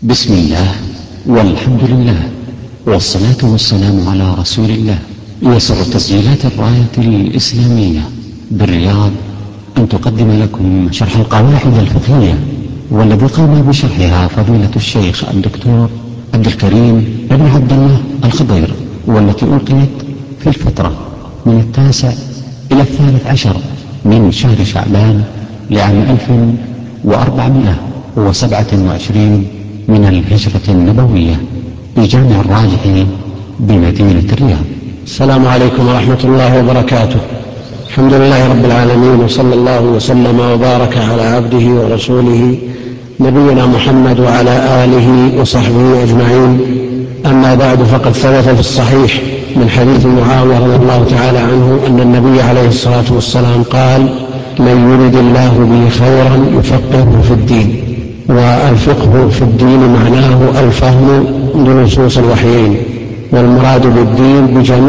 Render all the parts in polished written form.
بسم الله والحمد لله والصلاة والسلام على رسول الله. يسر تسجيلات الراية الإسلامية بالرياض أن تقدم لكم شرح القواعد الفقهية، والذي قام بشرحها فضيلة الشيخ الدكتور عبد الكريم بن عبد الله الخضير، والتي ألقيت في الفترة من 9 إلى 13 من شهر شعبان لعام 1427 من الهجرة النبوية بجامع الراجحي بمدينة الرياض. السلام عليكم ورحمة الله وبركاته. الحمد لله رب العالمين، وصلى الله وسلم وبارك على عبده ورسوله نبينا محمد وعلى آله وصحبه أجمعين. أما بعد، فقد ثبت في الصحيح من حديث معاوية رضي الله تعالى عنه أن النبي عليه الصلاة والسلام قال: من يرد الله به خيرا يفقهه في الدين. والفقه في الدين معناه الفهم لنصوص الوحيين، والمراد بالدين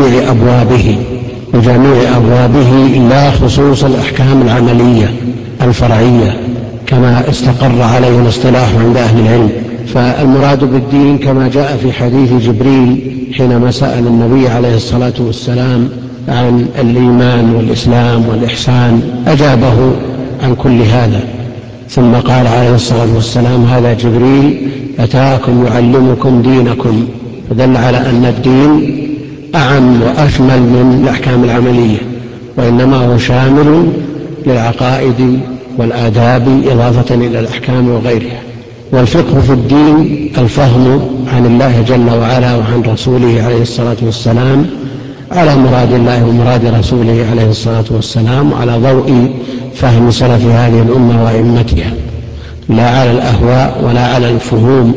بجميع أبوابه لا خصوص الأحكام العملية الفرعية كما استقر عليه الاصطلاح عند أهل العلم. فالمراد بالدين كما جاء في حديث جبريل حينما سأل النبي عليه الصلاة والسلام عن الإيمان والإسلام والإحسان، أجابه عن كل هذا، ثم قال عليه الصلاة والسلام: هذا جبريل أتاكم يعلمكم دينكم. فدل على أن الدين أعم وأشمل من الأحكام العملية، وإنما هو شامل للعقائد والآداب إضافة إلى الأحكام وغيرها. والفقه في الدين الفهم عن الله جل وعلا وعن رسوله عليه الصلاة والسلام على مراد الله ومراد رسوله عليه الصلاة والسلام، وعلى ضوء فهم سلف هذه الأمة وأئمتها، لا على الأهواء ولا على الفهوم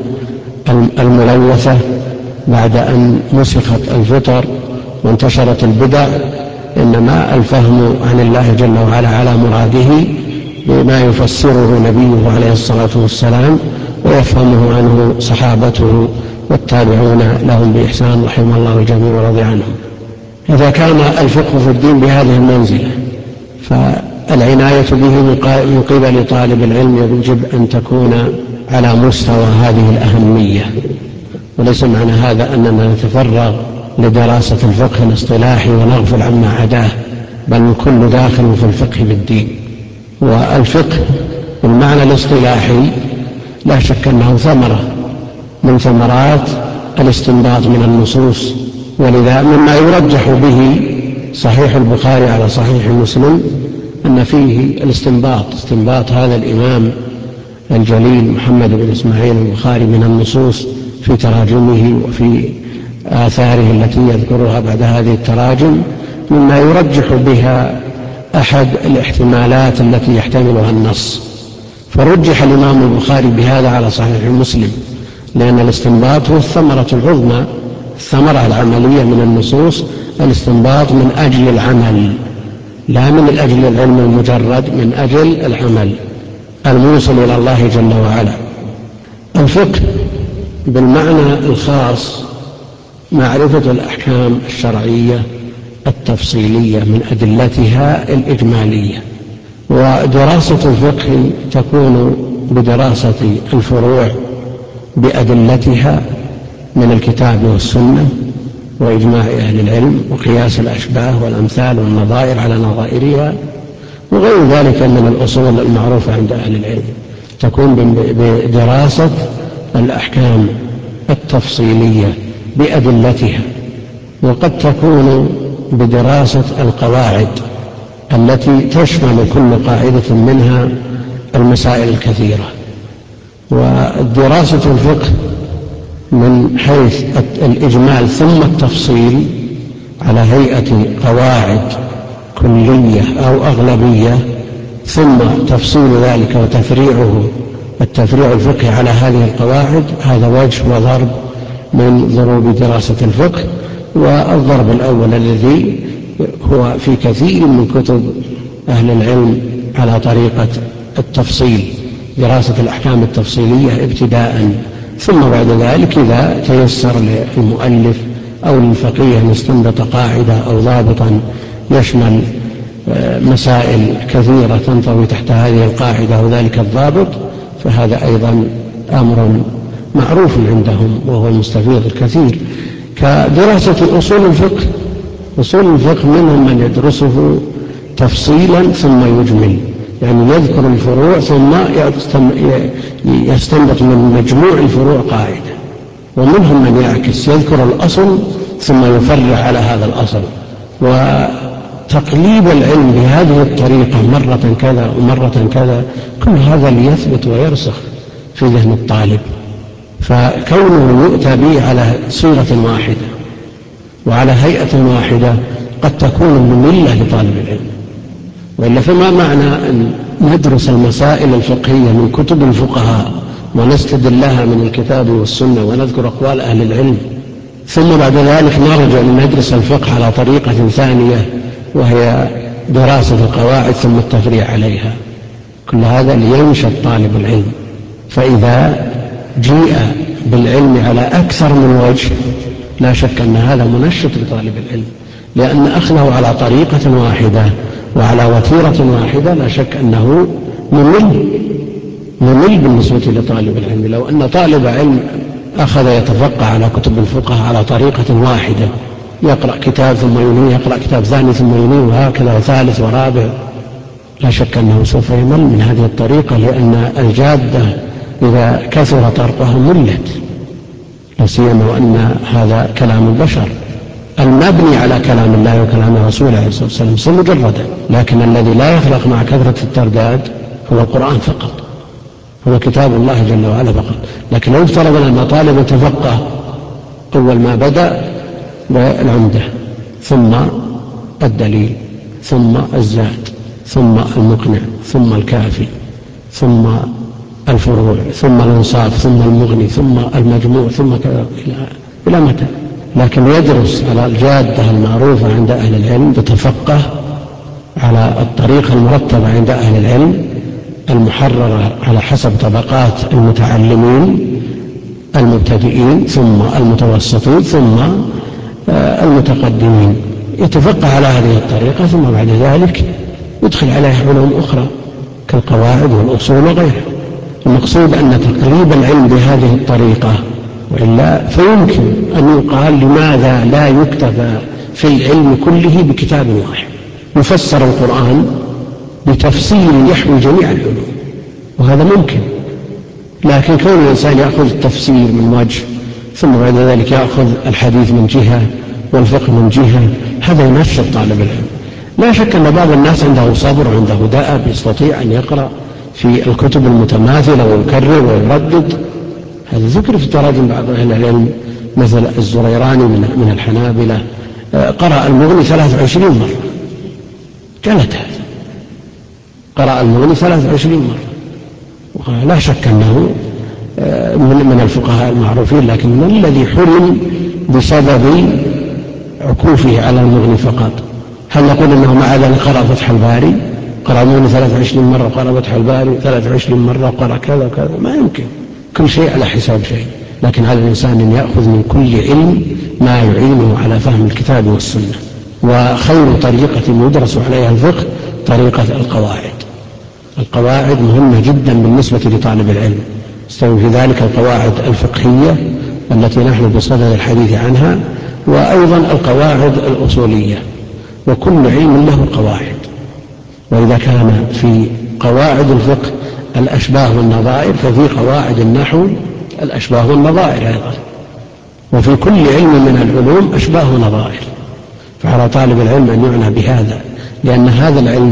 الملوثة بعد أن مسخت الفطر وانتشرت البدع. إنما الفهم عن الله جل وعلا على مراده بما يفسره نبيه عليه الصلاة والسلام ويفهمه عنه صحابته والتابعون لهم بإحسان رحمه الله الجميع ورضي عنهم. إذا كان الفقه في الدين بهذه المنزلة، فالعناية به من قبل طالب العلم يجب أن تكون على مستوى هذه الأهمية، وليس معنى هذا أننا نتفرغ لدراسة الفقه الاصطلاحي ونغفل عما عداه، بل الكل داخل في الفقه بالدين. والفقه بالمعنى الاصطلاحي لا شك أنه ثمرة من ثمرات الاستنباط من النصوص، ولذا مما يرجح به صحيح البخاري على صحيح مسلم أن فيه استنباط هذا الإمام الجليل محمد بن إسماعيل البخاري من النصوص في تراجمه وفي آثاره التي يذكرها بعد هذه التراجم، مما يرجح بها أحد الاحتمالات التي يحتملها النص. فرجح الإمام البخاري بهذا على صحيح مسلم، لأن الاستنباط هو الثمرة العظمى، الثمرة العملية من النصوص، الاستنباط من أجل العمل، لا من أجل العلم المجرد، من أجل العمل الموصل إلى الله جل وعلا. الفقه بالمعنى الخاص معرفة الأحكام الشرعية التفصيلية من أدلتها الإجمالية. ودراسة الفقه تكون بدراسة الفروع بأدلتها من الكتاب والسنة وإجماع أهل العلم وقياس الأشباه والأمثال والنظائر على نظائرها وغير ذلك من الأصول المعروفة عند أهل العلم. تكون بدراسة الأحكام التفصيلية بأدلتها، وقد تكون بدراسة القواعد التي تشمل كل قاعدة منها المسائل الكثيرة. ودراسة الفقه من حيث الإجمال ثم التفصيل على هيئة قواعد كلية أو أغلبية، ثم تفصيل ذلك وتفريعه التفريع الفقهي على هذه القواعد، هذا وجه وضرب من ضروب دراسة الفقه. والضرب الأول الذي هو في كثير من كتب أهل العلم على طريقة التفصيل، دراسة الأحكام التفصيلية ابتداء، ثم بعد ذلك إذا تيسر للمؤلف أو للفقيه أن يستنبط قاعدة أو ضابطا يشمل مسائل كثيرة تنطوي تحت هذه القاعدة وذلك الضابط، فهذا أيضا أمر معروف عندهم وهو المستفيض الكثير، كدراسة أصول الفقه. أصول الفقه منهم من يدرسه تفصيلا ثم يجمل، يعني يذكر الفروع ثم يستنبط من مجموع الفروع قاعدة، ومنهم من يعكس يذكر الأصل ثم يفرع على هذا الأصل. وتقليب العلم بهذه الطريقة مرة كذا ومرة كذا، كل هذا ليثبت ويرسخ في ذهن الطالب. فكونه يؤتى به على صيغة واحدة وعلى هيئة واحدة قد تكون مملة لطالب العلم، وإلا فما معنى أن ندرس المسائل الفقهية من كتب الفقهاء ونستدل لها من الكتاب والسنة ونذكر أقوال أهل العلم، ثم بعد ذلك نرجع لندرس الفقه على طريقة ثانية وهي دراسة القواعد ثم التفريع عليها؟ كل هذا لينشط طالب العلم. فإذا جيء بالعلم على أكثر من وجه لا شك أن هذا منشط لطالب العلم، لأن أخذه على طريقة واحدة وعلى وتيرة واحدة لا شك أنه ممل بالنسبة لطالب العلم. لو أن طالب علم أخذ يتفقه على كتب الفقه على طريقة واحدة، يقرأ كتاب ثم ينهي، يقرأ كتاب ثاني ثم ينهي، وهكذا وثالث ورابع، لا شك أنه سوف يمل من هذه الطريقة، لأن الجادة إذا كثر طرقها ملت، لا سيما وأن هذا كلام البشر المبني على كلام الله وكلام رسوله عليه الصلاة والسلام مجردا، لكن الذي لا يخلق مع كثرة الترداد هو القرآن فقط، هو كتاب الله جل وعلا فقط. لكن لو افترض أن طالب تفقه أول ما بدأ بالعمدة ثم الدليل ثم الزاد ثم المقنع ثم الكافي ثم الفروع ثم الإنصاف ثم المغني ثم المجموع ثم كذا إلى متى؟ لكن يدرس على الجادة المعروفة عند أهل العلم، يتفقه على الطريقة المرتبة عند أهل العلم المحررة على حسب طبقات المتعلمين المبتدئين ثم المتوسطين ثم المتقدمين، يتفقه على هذه الطريقة، ثم بعد ذلك يدخل عليها علوم أخرى كالقواعد والأصول وغيرها. المقصود أن تقريب العلم بهذه الطريقة، وإلا فيمكن أن يقال لماذا لا يكتفى في العلم كله بكتاب واحد يفسر القرآن بتفسير يحوي جميع العلوم، وهذا ممكن. لكن كون الإنسان يأخذ التفسير من وجه ثم بعد ذلك يأخذ الحديث من جهة والفقه من جهة، هذا ينشط طالب العلم. لا شك أن بعض الناس عنده صبر وعنده دأب يستطيع أن يقرأ في الكتب المتماثلة ويكرر ويردد. هذا ذكر في تراجم بعض أهل العلم، مثل الزريراني من الحنابلة قرأ المغني 23 مرة، جلد هذا، قرأ المغني 23 مرة، ولا شك أنه من الفقهاء المعروفين، لكن من الذي حرم بسبب عكوفه على المغني فقط؟ هل نقول أنه مع ذلك قرأ فتح الباري، قرأ المغني 23 مرة، قرأ فتح الباري 23 مرة، قرأ كذا وكذا؟ ما يمكن، كل شيء على حساب شيء. لكن على الإنسان أن يأخذ من كل علم ما يعينه على فهم الكتاب والسنة. وخير طريقة يدرس عليها الفقه طريقة القواعد. القواعد مهمة جدا بالنسبة لطالب العلم، استوي في ذلك القواعد الفقهية التي نحن بصدد الحديث عنها، وأيضا القواعد الأصولية، وكل علم له قواعد. وإذا كان في قواعد الفقه الأشباه والنظائر، ففي قواعد النحو الأشباه والنظائر أيضا، وفي كل علم من العلوم أشباه ونظائر. فعلى طالب العلم أن يعنى بهذا، لأن هذا العلم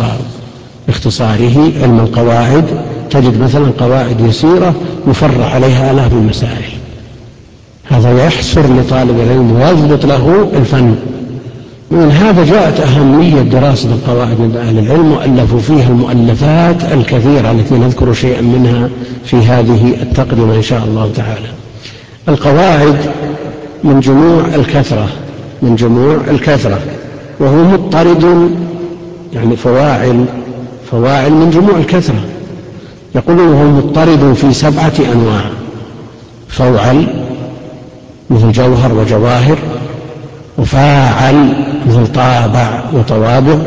باختصاره علم القواعد، تجد مثلا قواعد يسيرة يفرع عليها آلاف المسائل. هذا يحسر لطالب العلم ويضبط له الفن. من هذا جاءت أهمية دراسة القواعد عند أهل العلم، وألفوا فيها المؤلفات الكثيرة التي نذكر شيئا منها في هذه التقدمة إن شاء الله تعالى. القواعد من جموع الكثرة، وهو مضطرد، يعني فواعل من جموع الكثرة. يقولون هو مضطرد في 7 أنواع: فوعل مثل جوهر وجواهر، وفاعل مثل طابع وطوابع،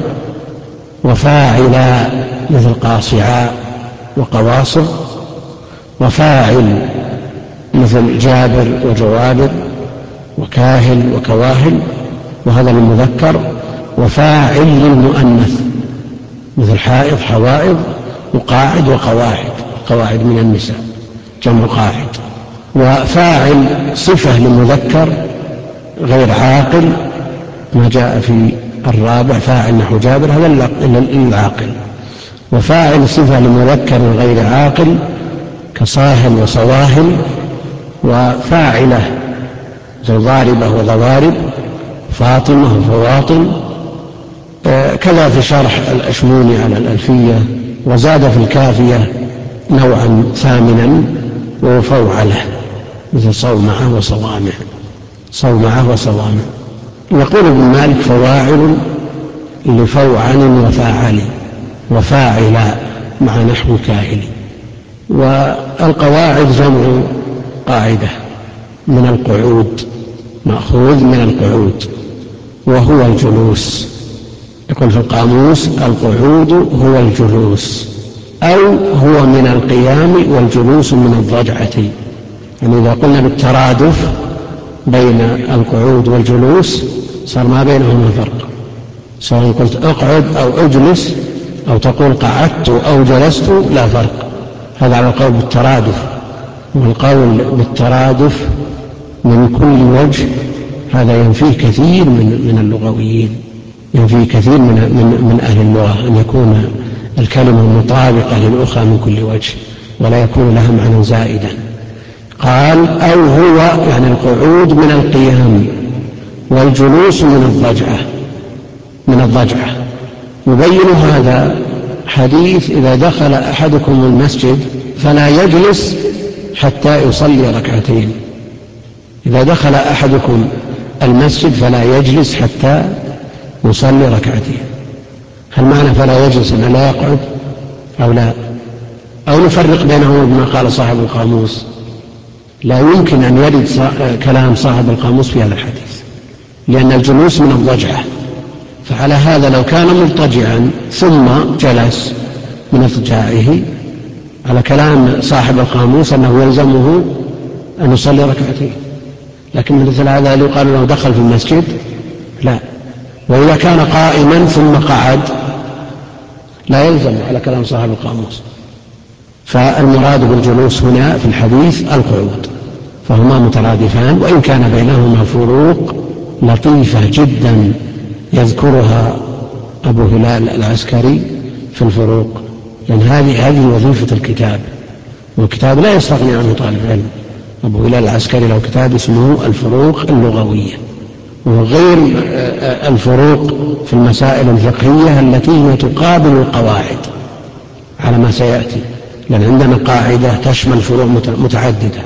وفاعل مثل قاصعاء وقواصع، وفاعل مثل جابر وجوابر وكاهل وكواهل، وهذا للمذكر. وفاعل للمؤنث مثل حائض حوائض وقاعد وقواعد، قواعد من النساء جمع قاعد. وفاعل صفة للمذكر غير عاقل، ما جاء في الرابع فاعل نحو جابر، هذا للعاقل. وفاعل صفة لمذكر غير عاقل كصاهل وصواهل. وفاعلة زي ضاربة وضوارب، فاطمة وفواطم. كذا في شرح الأشموني على الألفية. وزاد في الكافية نوعا ثامنا وفوعله مثل صومعة وصوامع، صومعة وصوامع. يقول ابن مالك فواعل لفوعل وفاعل وفاعلا مع نحو كاهل. والقواعد جمع قاعدة من القعود، مأخوذ من القعود وهو الجلوس. يقول في القاموس القعود هو الجلوس، أو هو من القيام والجلوس من الضجعة. يعني إذا قلنا بالترادف بين القعود والجلوس صار ما بينهما فرق، سواء قلت اقعد أو اجلس أو تقول قعدت أو جلست لا فرق. هذا على القول بالترادف. والقول بالترادف من كل وجه هذا ينفيه كثير من اللغويين، ينفيه كثير من أهل اللغة أن يكون الكلمة مطابقة للأخرى من كل وجه ولا يكون لها معنى زائدا. قال أو هو يعني القعود من القيام والجلوس من الضجعة. يبين هذا حديث إذا دخل أحدكم المسجد فلا يجلس حتى يصلي ركعتين. إذا دخل أحدكم المسجد فلا يجلس حتى يصلي ركعتين. هل معنى فلا يجلس أن لا يقعد أو لا؟ أو نفرق بينه بما قال صاحب القاموس؟ لا يمكن أن يرد كلام صاحب القاموس في هذا الحديث، لأن الجلوس من الضجعة. فعلى هذا لو كان مضطجعا ثم جلس من اضطجاعه على كلام صاحب القاموس أنه يلزمه أن يصلي ركعتين. لكن مثل هذا يقال له دخل في المسجد لا. وإذا كان قائما ثم قعد لا يلزم على كلام صاحب القاموس. فالمراد بالجلوس هنا في الحديث القعود، فهما مترادفان وإن كان بينهما فروق لطيفة جدا يذكرها أبو هلال العسكري في الفروق، لأن هذه وظيفة الكتاب، والكتاب لا يستغني عنه طالب علم. أبو هلال العسكري له كتاب اسمه الفروق اللغوية، وغير الفروق في المسائل الفقهية التي هي تقابل القواعد على ما سيأتي، لأن عندنا قاعدة تشمل فروع متعددة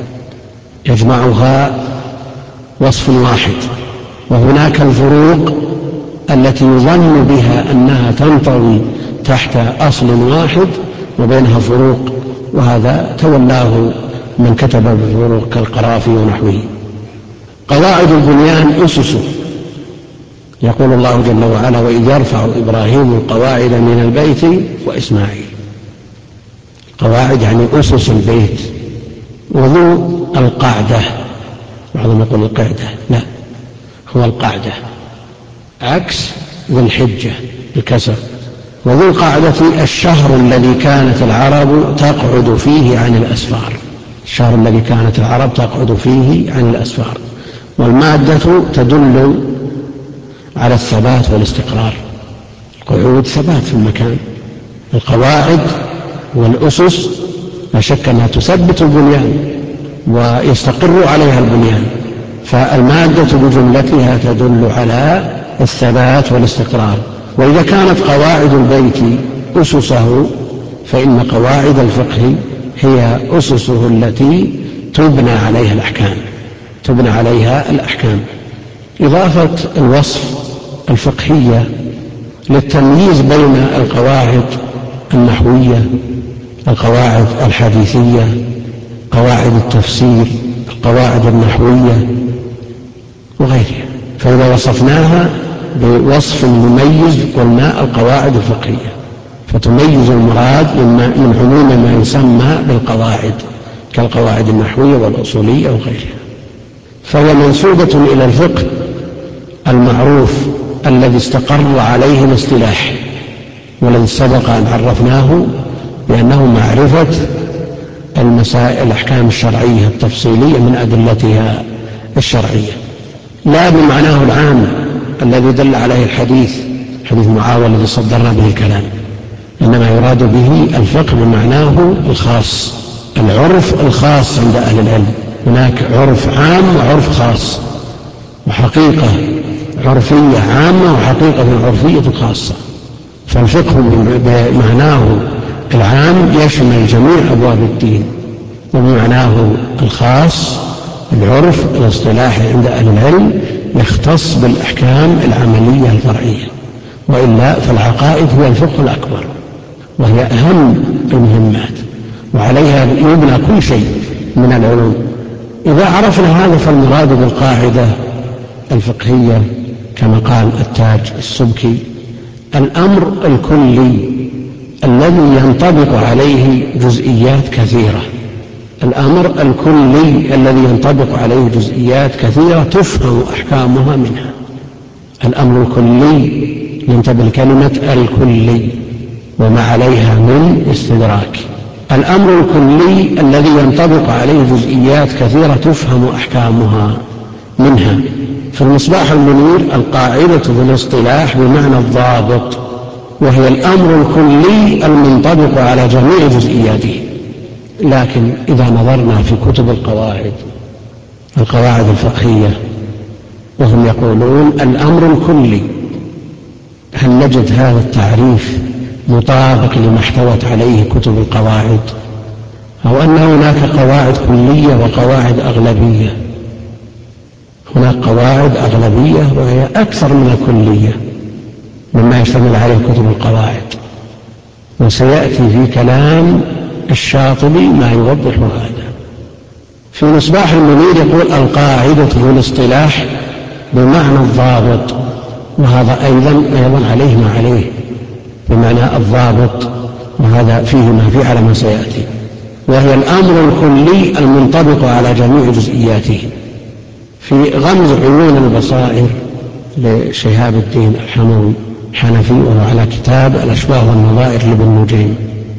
يجمعها وصف واحد، وهناك الفروق التي يظن بها أنها تنطوي تحت أصل واحد وبينها فروق، وهذا تولاه من كتب بالفروق كالقرافي ونحوه. قواعد البنيان أسسه، يقول الله جل وعلا وإذ يرفع إبراهيم القواعد من البيت وإسماعيل. قواعد يعني أسس البيت. وذو القعدة، بعضهم يقول القعدة، لا هو القعدة عكس ذو الحجة بكسر. وذو القعدة الشهر الذي كانت العرب تقعد فيه عن الأسفار، الشهر الذي كانت العرب تقعد فيه عن الأسفار. والمادة تدل على الثبات والاستقرار، القعود ثبات في المكان. القواعد والأسس لا شك أنها تثبت البنيان ويستقر عليها البنيان، فالمادة بجملتها تدل على الثبات والاستقرار. وإذا كانت قواعد البيت أسسه فإن قواعد الفقه هي أسسه التي تبنى عليها الأحكام. إضافة الوصف الفقهية للتمييز بين القواعد النحوية، القواعد الحديثية، قواعد التفسير، القواعد النحوية وغيرها. فإذا وصفناها بوصف مميز قلنا القواعد الفقهية، فتميز المراد من عموم ما يسمى بالقواعد، كالقواعد النحوية والأصولية وغيرها. فهي منسوبة إلى الفقه المعروف الذي استقر عليه الاصطلاح، والذي سبق أن عرفناه بأنه معرفة المسائل الأحكام الشرعية التفصيلية من أدلتها الشرعية، لا بمعناه العام الذي دل عليه حديث معاوية الذي صدرنا به الكلام، إنما يراد به الفقه بمعناه الخاص، العرف الخاص عند أهل العلم. هناك عرف عام وعرف خاص، وحقيقة عرفية عامة وحقيقة عرفية خاصة. فالفقه بمعناه العام يشمل جميع أبواب الدين، وبمعناه الخاص العرف الاصطلاحي عند أهل العلم يختص بالأحكام العملية الفرعية، وإلا فالعقائد هي الفقه الأكبر، وهي أهم المهمات، وعليها يبنى كل شيء من العلوم. إذا عرفنا هذا فالمراد بالقاعدة الفقهية كما قال التاج السبكي الأمر الكلي الذي ينطبق عليه جزئيات كثيرة. الأمر الكلي الذي ينطبق عليه جزئيات كثيرة تفهم أحكامها منها. الأمر الكلي ننتبه لكلمة الكلي وما عليها من استدراك. الأمر الكلي الذي ينطبق عليه جزئيات كثيرة تفهم أحكامها منها. في المصباح المنير القاعدة في الاصطلاح بمعنى الضابط، وهي الأمر الكلي المنطبق على جميع جزئياته. لكن إذا نظرنا في كتب القواعد الفقهية وهم يقولون الأمر الكلي، هل نجد هذا التعريف مطابق لما احتوت عليه كتب القواعد، أو أن هناك قواعد كلية وقواعد أغلبية؟ هناك قواعد أغلبية وهي أكثر من الكلية مما يشتمل عليه كتب القواعد، وسيأتي في كلام الشاطبي ما يوضح هذا. في مصباح المنير يقول القاعدة في الاصطلاح بمعنى الضابط، وهذا أيضا عليه ما عليه بمعنى الضابط، وهذا فيه ما فيه على ما سيأتي. وهي الأمر الكلي المنطبق على جميع جزئياته. في غمز عيون البصائر لشهاب الدين الحموي حنفي، وهو على كتاب الأشباه والنظائر لابن نجيم،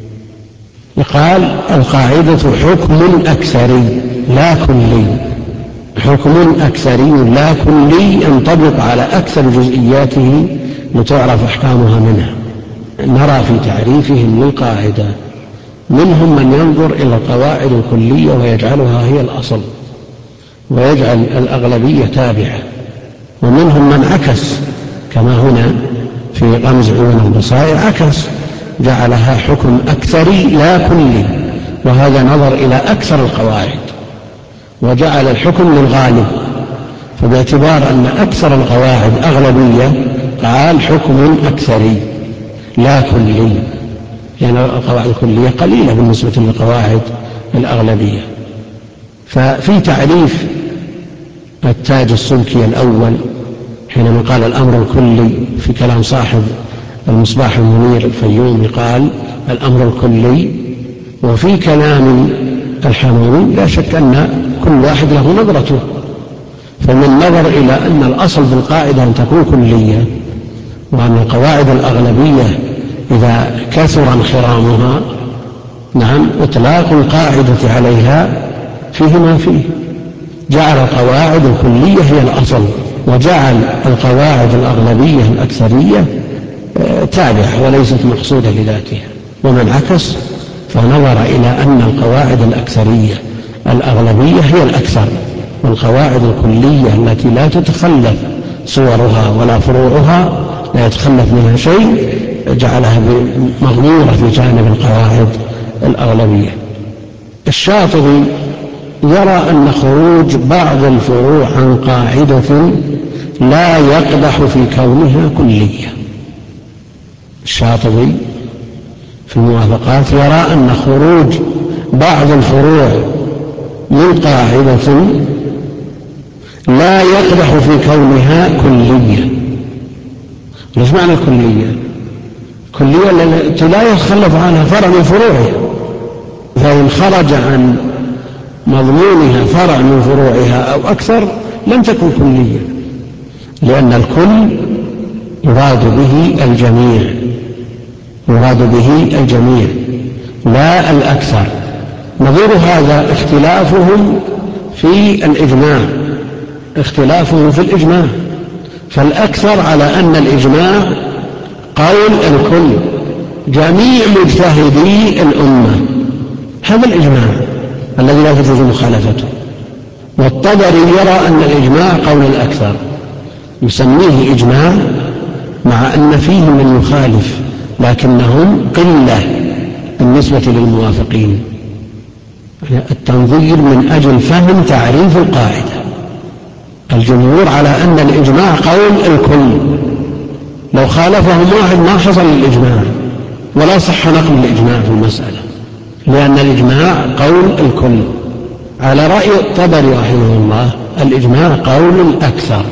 يقال القاعدة حكم أكثري لا كلي، حكم أكثري لا كلي ينطبق على أكثر جزئياته لتعرف أحكامها منها. نرى في تعريفهم للقاعدة منهم من ينظر إلى القواعد الكلية ويجعلها هي الأصل ويجعل الأغلبية تابعة، ومنهم من عكس كما هنا في غمز عيون البصائر عكس، جعلها حكم أكثري لا كلي، وهذا نظر إلى أكثر القواعد وجعل الحكم للغالب، فباعتبار أن أكثر القواعد أغلبية قال حكم أكثري لا كلي، لأن القواعد الكلية قليلة بالنسبة للقواعد الأغلبية. ففي تعريف التاج السبكي الأول حينما قال الأمر الكلي في كلام صاحب المصباح المنير الفيومي قال الأمر الكلي، وفي كلام الحموي لا شك أن كل واحد له نظرته، فمن نظر إلى أن الأصل في القاعدة أن تكون كلية، وأن القواعد الأغلبية إذا كثر انخرامها نعم إطلاق القاعدة عليها فيه ما فيه، جعل القواعد الكلية هي الأصل، وجعل القواعد الأغلبية الأكثرية تابعة وليست مقصودة لذاتها. ومن عكس فنظر إلى أن القواعد الأكثرية الأغلبية هي الأكثر، والقواعد الكلية التي لا تتخلف صورها ولا فروعها لا يتخلف منها شيء جعلها مغمورة في جانب القواعد الأغلبية. الشاطبي يرى أن خروج بعض الفروع عن قاعدة لا يقدح في كونها كلية. الشاطبي في الموافقات يرى أن خروج بعض الفروع من قاعدة لا يقدح في كونها كلية. ليش معنى الكلية؟ كلية التي لا يتخلف عنها فرع من فروعها، فإن خرج عن مضمونها فرع من فروعها أو أكثر لم تكن كلية، لأن الكل يراد به الجميع، يراد به الجميع لا الأكثر. نظير هذا اختلافهم في الإجماع، اختلافهم في الإجماع، فالأكثر على أن الإجماع قول الكل جميع مجتهدي الأمة، هذا الإجماع الذي لا تجوز مخالفته. والطبري يرى أن الإجماع قول الأكثر، يسميه إجماع مع أن فيه من يخالف لكنهم قلة بالنسبة للموافقين. التنظير من أجل فهم تعريف القاعدة. الجمهور على أن الإجماع قول الكل، لو خالفهم واحد ما حصل الإجماع ولا صح نقل الإجماع في المسألة، لأن الإجماع قول الكل. على رأي الطبري رحمه الله الإجماع قول الأكثر،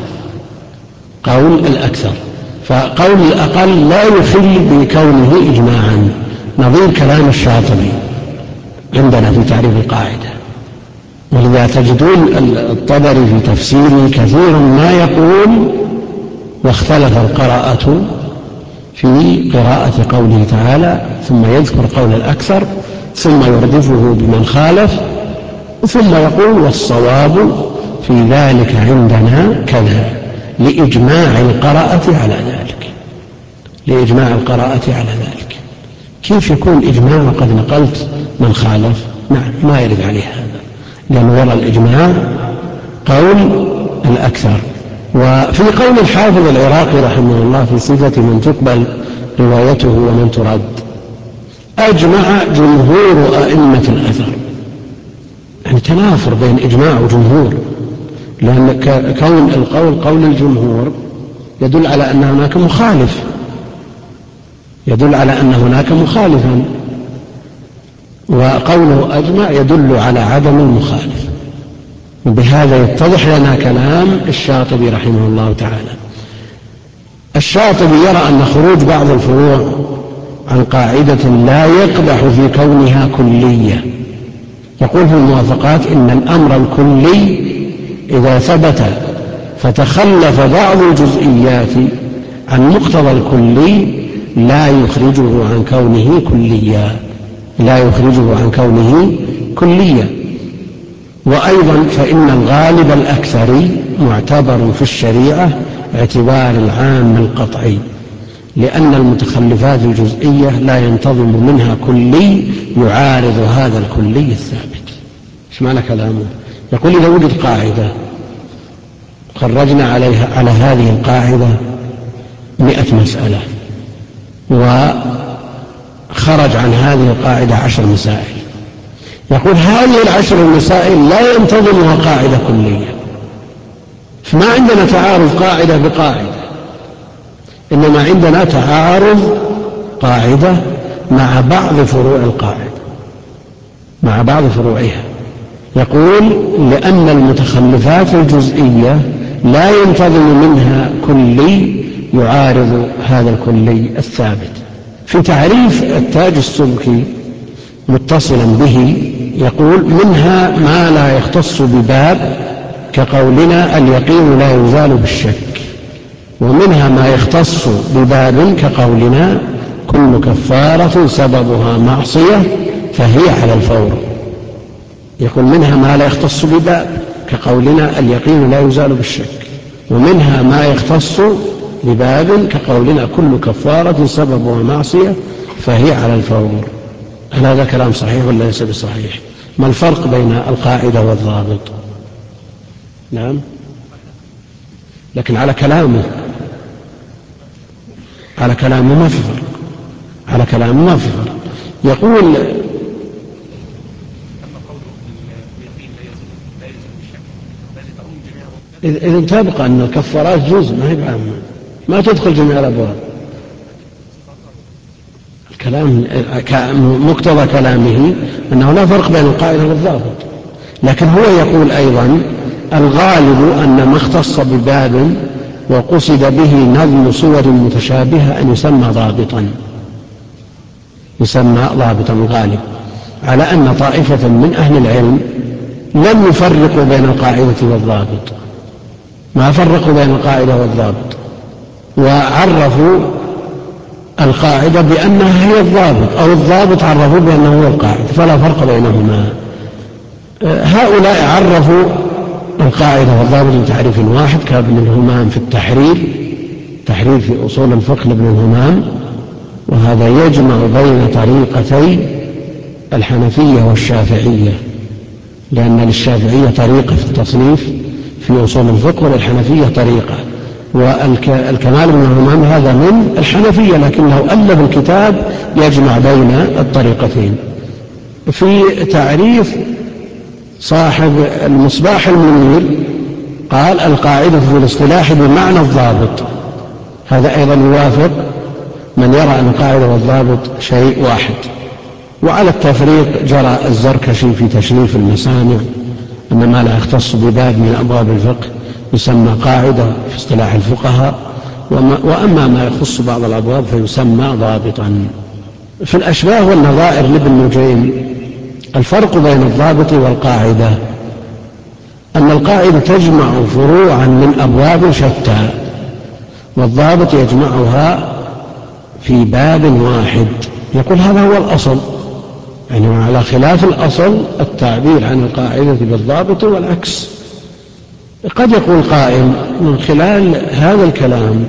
قول الأكثر، فقول الأقل لا يخل بكونه إجماعا، نظير كلام الشاطبي عندنا في تعريف القاعدة. ولذا تجدون الطبري في تفسيره كثيرا ما يقول واختلف القراءة في قراءة قوله تعالى، ثم يذكر قول الأكثر ثم يردفه بمن خالف، ثم يقول والصواب في ذلك عندنا كذا، لإجماع القراءة على ذلك، لإجماع القراءة على ذلك. كيف يكون إجماع وقد نقلت من خالف؟ نعم ما يرد عليه هذا، لأنه يرى الإجماع قول الأكثر. وفي قول الحافظ العراقي رحمه الله في صفة من تقبل روايته ومن ترد، أجمع جمهور أئمة الأثر، يعني تنافر بين إجماع وجمهور، لأن كون القول قول الجمهور يدل على أن هناك مخالف، يدل على أن هناك مخالفا، وقوله أجمع يدل على عدم المخالف. وبهذا يتضح لنا كلام الشاطبي رحمه الله تعالى. الشاطبي يرى أن خروج بعض الفروع عن قاعدة لا يقدح في كونها كلية. يقول في الموافقات إن الأمر الكلي إذا ثبت فتخلف بعض الجزئيات عن مقتضى الكلي لا يخرجه عن كونه كليا، لا يخرجه عن كونه كليا. وأيضا فإن الغالب الأكثري معتبر في الشريعة اعتبار العام القطعي، لأن المتخلفات الجزئية لا ينتظم منها كلي يعارض هذا الكلي الثابت. ايش معنى كلامه؟ يقول إذا وجد قاعدة خرجنا على هذه القاعدة 100 مسألة، وخرج عن هذه القاعدة 10 مسائل، يقول هذه 10 المسائل لا ينتظمها قاعدة كلية، فما عندنا تعارض قاعدة بقاعدة، إنما عندنا تعارض قاعدة مع بعض فروع القاعدة، مع بعض فروعها. يقول لأن المتخلفات الجزئية لا ينتظم منها كلي يعارض هذا الكلي الثابت. في تعريف التاج السبكي متصلا به يقول منها ما لا يختص بباب كقولنا اليقين لا يزال بالشك، ومنها ما يختص بباب كقولنا كل كفارة سببها معصية فهي على الفور. يقول منها ما لا يختص بباب كقولنا اليقين لا يزال بالشك، ومنها ما يختص بباب كقولنا كل كفارة سببها معصية فهي على الفور. هل هذا كلام صحيح ولا ليس بصحيح؟ ما الفرق بين القاعدة والضابط؟ نعم، لكن على كلامه ما في فرق، على كلامه ما في فرق. يقول إذا تبقى أن الكفارات جزء ما هي بعامة، ما تدخل جميع الأبواب. الكلام مقتضى كلامه أنه لا فرق بين القاعدة والضابط، لكن هو يقول أيضا الغالب أن ما اختص بباب وقصد به نظم صور متشابهة أن يسمى ضابطا، يسمى ضابطا الغالب، على أن طائفة من أهل العلم لم يفرقوا بين القاعدة والضابط، ما فرقوا بين القاعدة والضابط، وعرفوا القاعدة بأنها هي الضابط، أو الضابط عرفوا بأنه هو القاعدة، فلا فرق بينهما. هؤلاء عرفوا القاعدة والضابط بتعريف واحد كابن الهمام في التحرير في أصول الفقه لابن الهمام، وهذا يجمع بين طريقتي الحنفية والشافعية، لأن للشافعية طريقة في التصنيف في أصول الفقه وللحنفية طريقة، والكمال بن الهمام هذا من الحنفية لكنه ألف الكتاب يجمع بين الطريقتين. في تعريف صاحب المصباح المنير قال القاعدة في الاصطلاح بمعنى الضابط، هذا أيضا يوافق من يرى أن القاعدة والضابط شيء واحد. وعلى التفريق جرى الزركشي في تشريف المسامع أن ما لا يختص بباب من أبواب الفقه يسمى قاعدة في اصطلاح الفقهاء، وأما ما يخص بعض الأبواب فيسمى ضابطا. في الأشباه والنظائر لابن نجيم الفرق بين الضابط والقاعدة أن القاعدة تجمع فروعا من أبواب شتى، والضابط يجمعها في باب واحد. يقول هذا هو الأصل، يعني على خلاف الأصل التعبير عن القاعدة بالضابط والعكس. قد يقول قائل من خلال هذا الكلام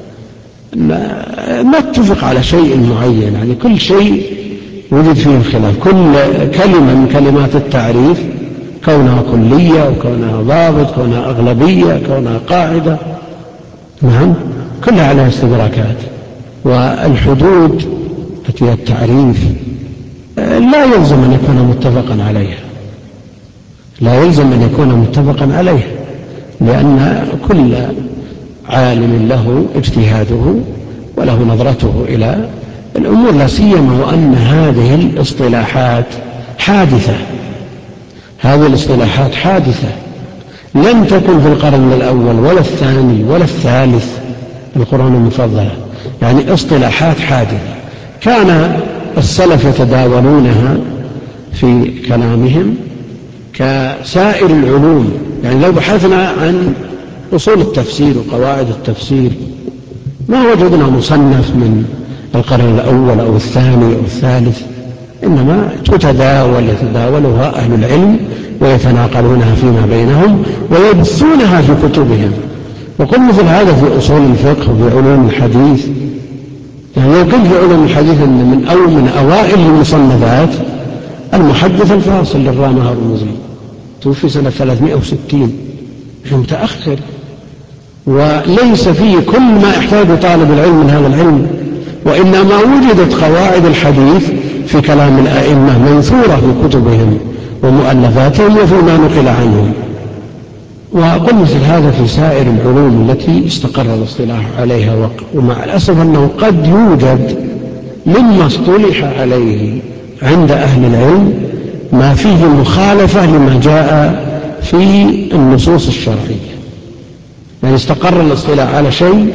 ما اتفق على شيء معين، يعني كل شيء وجد فيه الخلاف، كل كلمة من كلمات التعريف كونها كلية وكونها ضابط كونها أغلبية كونها قاعدة، نعم كلها عليها استدراكات. والحدود التي التعريف لا يلزم أن يكون متفقا عليها، لا يلزم أن يكون متفقا عليها، لأن كل عالم له اجتهاده وله نظرته إلى الأمور، لا سيما وأن هذه الاصطلاحات حادثة، هذه الاصطلاحات حادثة لم تكن في القرن الأول ولا الثاني ولا الثالث القرون المفضلة، يعني اصطلاحات حادثة كان السلف يتداولونها في كلامهم كسائر العلوم. يعني لو بحثنا عن أصول التفسير وقواعد التفسير ما وجدنا مصنف من القرن الأول أو الثاني أو الثالث، إنما يتداولها أهل العلم ويتناقلونها فيما بينهم ويبثونها في كتبهم. وكل مثل هذا في أصول الفقه وفي علوم الحديث. يعني يقول في علوم الحديث أن من أوائل المصنفات المحدث الفاصل للرام هرمزي، توفي سنة 360، متأخر، وليس فيه كل ما يحتاج طالب العلم من هذا العلم، وإنما وجدت قواعد الحديث في كلام الأئمة منثورة في كتبهم ومؤلفاتهم وفيما نقل عنهم. وأقول مثل هذا في سائر العلوم التي استقر الاصطلاح عليها، ومع الأسف أنه قد يوجد مما اصطلح عليه عند أهل العلم ما فيه مخالفة لما جاء في النصوص الشرعية، يعني استقر الاصطلاح على شيء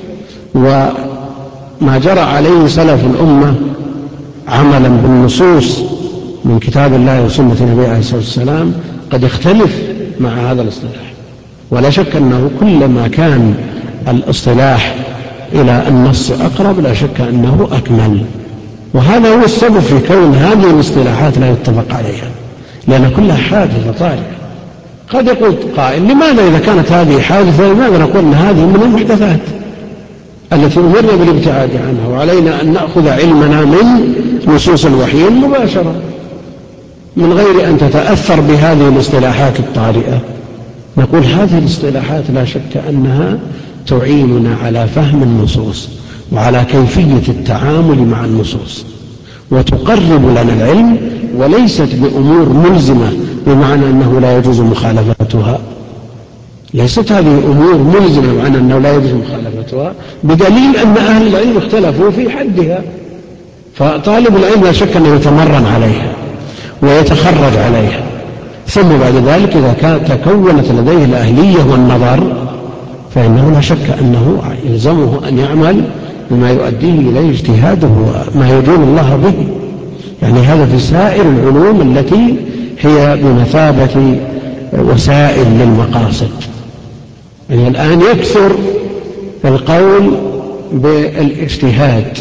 وما جرى عليه سلف الأمة عملا بالنصوص من كتاب الله وسنة النبي عليه الصلاة والسلام قد يختلف مع هذا الاصطلاح. ولا شك أنه كلما كان الاصطلاح إلى النص أقرب لا شك أنه أكمل، وهذا هو السبب في كون هذه الاصطلاحات لا يتفق عليها، لأن كلها حادثة طارئة. قد يقول قائل لماذا إذا كانت هذه حادثة لماذا نقول أن هذه من المحدثات التي أمرنا بالابتعاد عنها، وعلينا أن نأخذ علمنا من نصوص الوحي مباشرة من غير أن تتأثر بهذه الاصطلاحات الطارئة؟ نقول هذه الاصطلاحات لا شك أنها تعيننا على فهم النصوص وعلى كيفية التعامل مع النصوص، وتقرب لنا العلم، وليست بأمور ملزمة بمعنى أنه لا يجوز مخالفتها. ليست هذه أمور ملزمة بمعنى أنه لا يجوز مخالفتها، بدليل أن أهل العلم اختلفوا في حدها، فطالب العلم لا شك أنه يتمرن عليها ويتخرج عليها، ثم بعد ذلك إذا تكونت لديه الأهلية والنظر فإنه لا شك أنه يلزمه أن يعمل بما يؤديه إليه اجتهاده وما يدين الله به. يعني هذا في سائر العلوم التي هي بمثابة وسائل للمقاصد. يعني الآن يكثر القول بالاجتهاد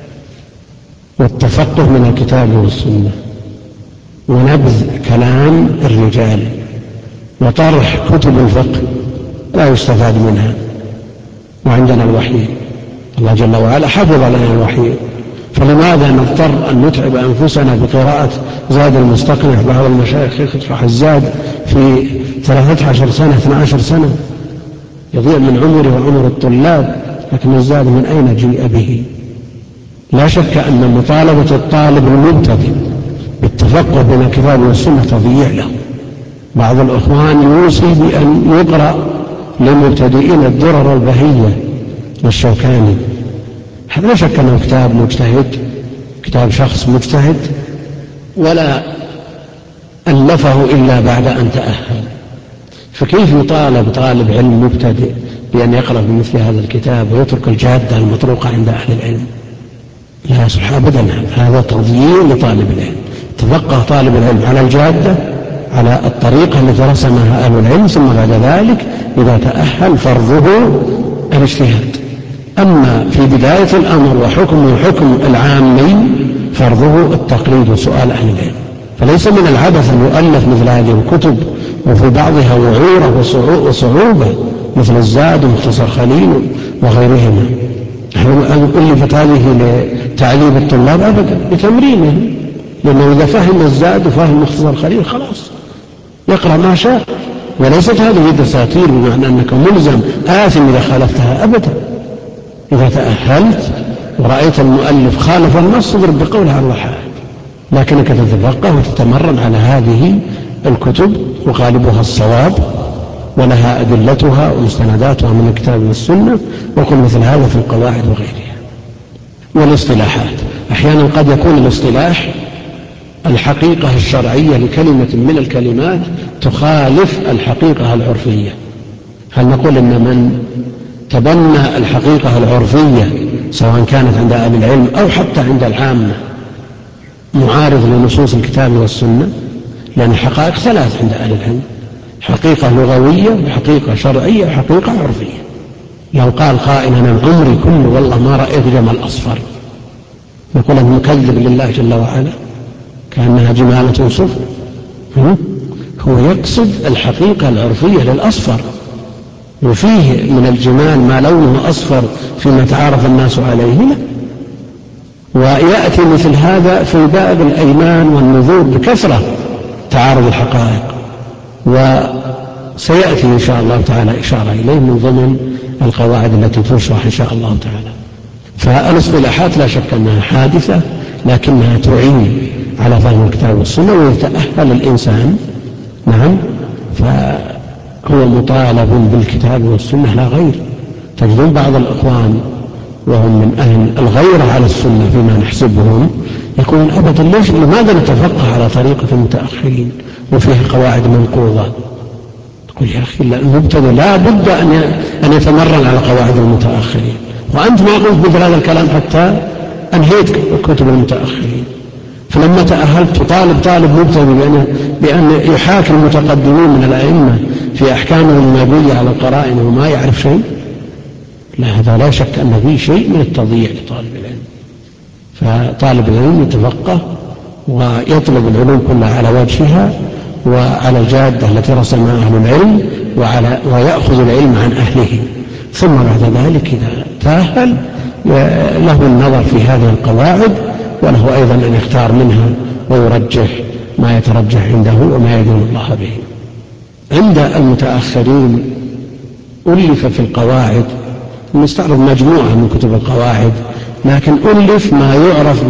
والتفقه من الكتاب والسنة ونبذ كلام الرجال وطرح كتب الفقه لا يستفاد منها، وعندنا الوحي، الله جل وعلا حفظ لنا الوحي، فلماذا نضطر أن نتعب أنفسنا بقراءة زاد المستقنع؟ بعض المشايخ يشرح الزاد في 13 سنة 12 سنة، يضيع من عمره وعمر الطلاب، لكن الزاد من أين جيء به؟ لا شك أن مطالبة الطالب المبتدئ بالتفقه بين الكتاب والسنة تضيع له. بعض الإخوان يوصي بأن يقرأ للمبتدئين الدرر البهية للشوكاني، هذا لا شك أنه كتاب مجتهد، كتاب شخص مجتهد، ولا ألفه إلا بعد أن تأهل. فكيف يطالب طالب علم مبتدئ بأن يقرأ بمثل هذا الكتاب ويترك الجادة المطروقة عند أهل العلم؟ لا صح أبدا، هذا تضييع لطالب العلم. تفقه طالب العلم على الجادة، على الطريقة التي رسمها أهل العلم، ثم بعد ذلك إذا تأهل فرضه الاجتهاد. أما في بداية الأمر وحكم العامي فرضه التقليد وسؤال أهل العلم. فليس من العبث أن يؤلف مثل هذه الكتب وفي بعضها وعورة وصعوبة مثل الزاد ومختصر خليل وغيرهما. هل ألفت هذه لتعليم الطلاب؟ أبدا، لتمرينهم، لأنه إذا فهم الزاد وفهم مختصر خليل خلاص يقرأ ما شاء، وليست هذه دساتير بمعنى أنك ملزم آثم إذا خالفتها أبدا. إذا تأهلت ورأيت المؤلف خالف النص اضرب بقوله على الحال، لكنك تتفقه وتتمرن على هذه الكتب وغالبها الصواب ولها أدلتها ومستنداتها من الكتاب والسنة، وكل مثل هذا في القواعد وغيرها. والاصطلاحات أحيانا قد يكون الاصطلاح الحقيقة الشرعية لكلمة من الكلمات تخالف الحقيقة العرفية. هل نقول إن من تبنى الحقيقة العرفية سواء كانت عند أهل العلم أو حتى عند العامة معارض لنصوص الكتاب والسنة؟ لأن الحقائق ثلاث عند أهل العلم: حقيقة لغوية وحقيقة شرعية وحقيقة عرفية. لو قال قائل أنا عمري كله والله ما رأيت جمل أصفر، نقول أنه مكذب لله جل وعلا كأنها جمالة صفر. هو يقصد الحقيقة العرفية للأصفر، وفيه من الجمال ما لونه أصفر فيما تعارف الناس عليه. لا، ويأتي مثل هذا في باب الأيمان والنذور بكثرة تعارض الحقائق، وسيأتي إن شاء الله تعالى إشارة إليه من ضمن القواعد التي تشرح إن شاء الله تعالى. فالاصطلاحات لا شك أنها حادثة، لكنها تعين على فهم الكتاب والسنة ويتأهل الإنسان. نعم، فهو مطالب بالكتاب والسنة لا غير. تجدون بعض الإخوان وهم من أهل الغيرة على السنة فيما نحسبهم يقولون أبدا ليش لماذا نتفقه على طريقة المتأخرين وفيها قواعد منقوضة؟ تقول يا أخي المبتدئ لا بد أن يتمرن على قواعد المتأخرين، وأنت ما قلت مثل هذا الكلام حتى أنهيت كتب المتأخرين. فلما تأهلت تطالب طالب مبتدئ بأن يحاكي المتقدمين من الأئمة في أحكامهم المبنية على القرائن وما يعرف شيء؟ لا، هذا لا شك أن فيه شيء من التضييع لطالب العلم. فطالب العلم يتفقه ويطلب العلوم كلها على وجهها وعلى الجادة التي رسمها أهل العلم، ويأخذ العلم عن أهله، ثم بعد ذلك إذا تأهل له النظر في هذه القواعد، وله أيضا أن يختار منها ويرجح ما يترجح عنده وما يدين الله به. عند المتأخرين ألف في القواعد، نستعرض مجموعة من كتب القواعد، لكن ألف ما يعرف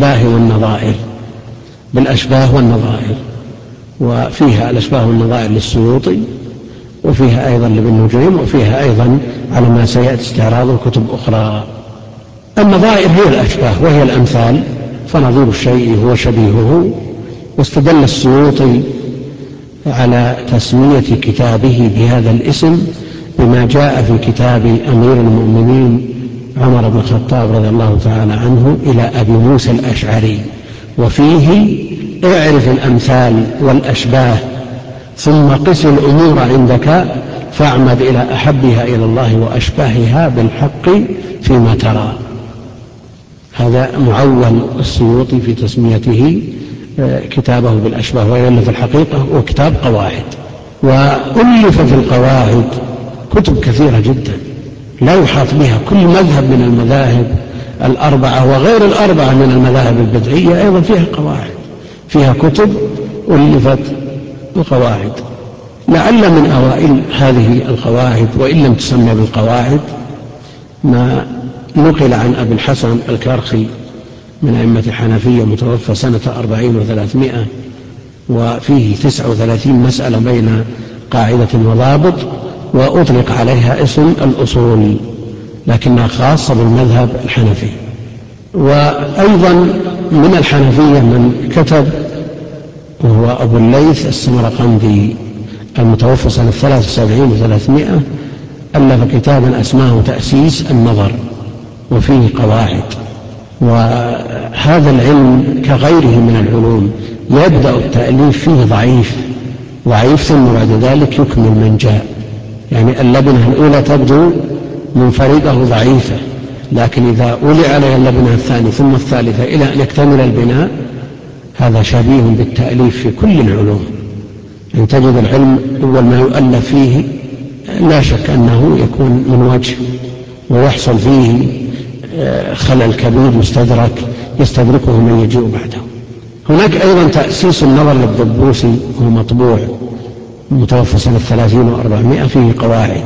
بالأشباه والنظائر، وفيها الأشباه والنظائر للسيوطي، وفيها أيضا لابن نجيم، وفيها أيضا على ما سيأتي استعراض كتب أخرى. النظائر هي الأشباه وهي الأمثال، فنظير الشيء هو شبيهه. واستدل السيوطي على تسمية كتابه بهذا الاسم بما جاء في كتاب أمير المؤمنين عمر بن الخطاب رضي الله تعالى عنه إلى أبي موسى الأشعري، وفيه اعرف الأمثال والأشباه ثم قس الأمور عندك فاعمد إلى أحبها إلى الله وأشباهها بالحق فيما ترى. هذا معول السيوطي في تسميته كتابه بالأشباه، وإلا في الحقيقة هو كتاب قواعد. وألف في القواعد كتب كثيرة جدا لا يحاط بها، كل مذهب من المذاهب الأربعة وغير الأربعة من المذاهب البدعية أيضا فيها قواعد، فيها كتب ألفت القواعد. لعل من أوائل هذه القواعد وإن لم تسمى بالقواعد ما نقل عن أبي الحسن الكرخي من أئمة الحنفية متوفى سنة 40 و300، وفيه 39 مسألة بين قاعدة وضابط، وأطلق عليها اسم الأصول لكنها خاصة بالمذهب الحنفي. وأيضا من الحنفية من كتب وهو أبو الليث السمرقندي المتوفى سنة 73 و300، ألف كتابا أسماه تأسيس النظر وفيه قواعد. وهذا العلم كغيره من العلوم يبدأ التأليف فيه ضعيف ثم بعد ذلك يكمل من جاء، يعني اللبنة الأولى تبدو منفردة ضعيفة، لكن إذا أولي عليها اللبنة الثانية ثم الثالثة إلى أن يكتمل البناء، هذا شبيه بالتأليف في كل العلوم. أن تجد العلم أول ما يؤلف فيه لا شك أنه يكون من وجه ويحصل فيه خلل كبير يستدركه من يجيء بعده. هناك أيضا تأسيس النظر للضبوسي وهو مطبوع متوفى سنة 30 و400، فيه قواعد.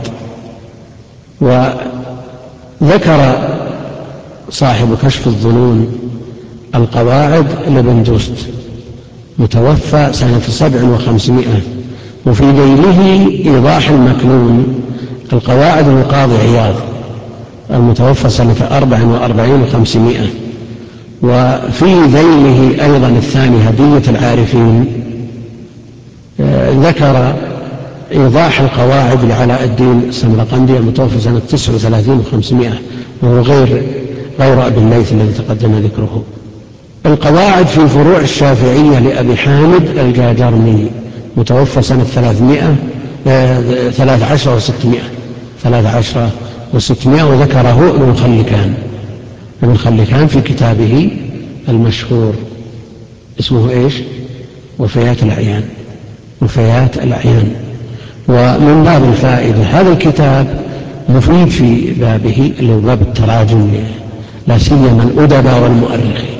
وذكر صاحب كشف الظنون القواعد لابن دوست متوفى سنة 7 و500، وفي ذيله إيضاح المكنون القواعد للقاضي عياض المتوفى سنة 44 و500، وفي ذيله أيضا الثاني هدية العارفين ذكر إيضاح القواعد لعلاء الدين السمرقندي المتوفى سنة 39 و500، وهو غير أبي الليث الذي تقدم ذكره. القواعد في فروع الشافعية لأبي حامد الجاجرمي متوفى سنة 13 و600، وذكره ابن خلكان في كتابه المشهور اسمه إيش؟ وفيات الأعيان. ومن باب الفائدة هذا الكتاب مفيد في بابه اللي هو باب التراجم لا سيما الأدباء والمؤرخين،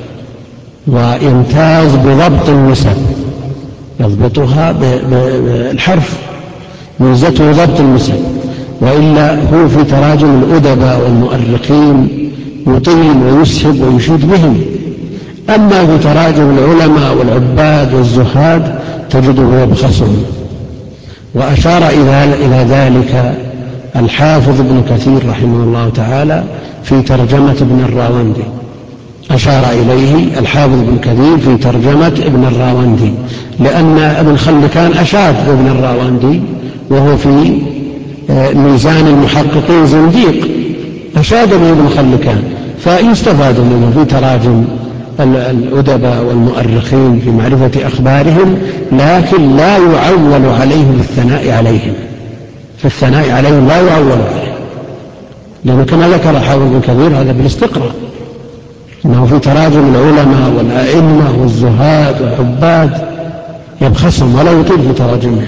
ويمتاز بضبط النسب، يضبطها بالحرف، ميزته ضبط النسب، وإلا هو في تراجم الأدباء والمؤرخين يطيل ويسهب ويشيد بهم. أما في تراجم العلماء والعباد والزهاد تجده يبخسهم. وأشار إلى ذلك الحافظ ابن كثير رحمه الله تعالى في ترجمة ابن الراوندي، أشار إليه الحافظ ابن كثير في ترجمة ابن الراوندي، لأن ابن خلكان أشاد بابن الراوندي وهو في ميزان المحققين زنديق، أشاد بابن خلكان، فيستفاد منه في تراجم الأدباء والمؤرخين في معرفة أخبارهم، لكن لا يعول عليهم بالثناء عليهم، في الثناء عليهم لا يعول عليهم، لأنه كما ذكر الحافظ ابن كثير هذا بالاستقراء، أنه في تراجم العلماء والأئمة والزهاد والعباد يبخسهم ولا يطيل في تراجمهم.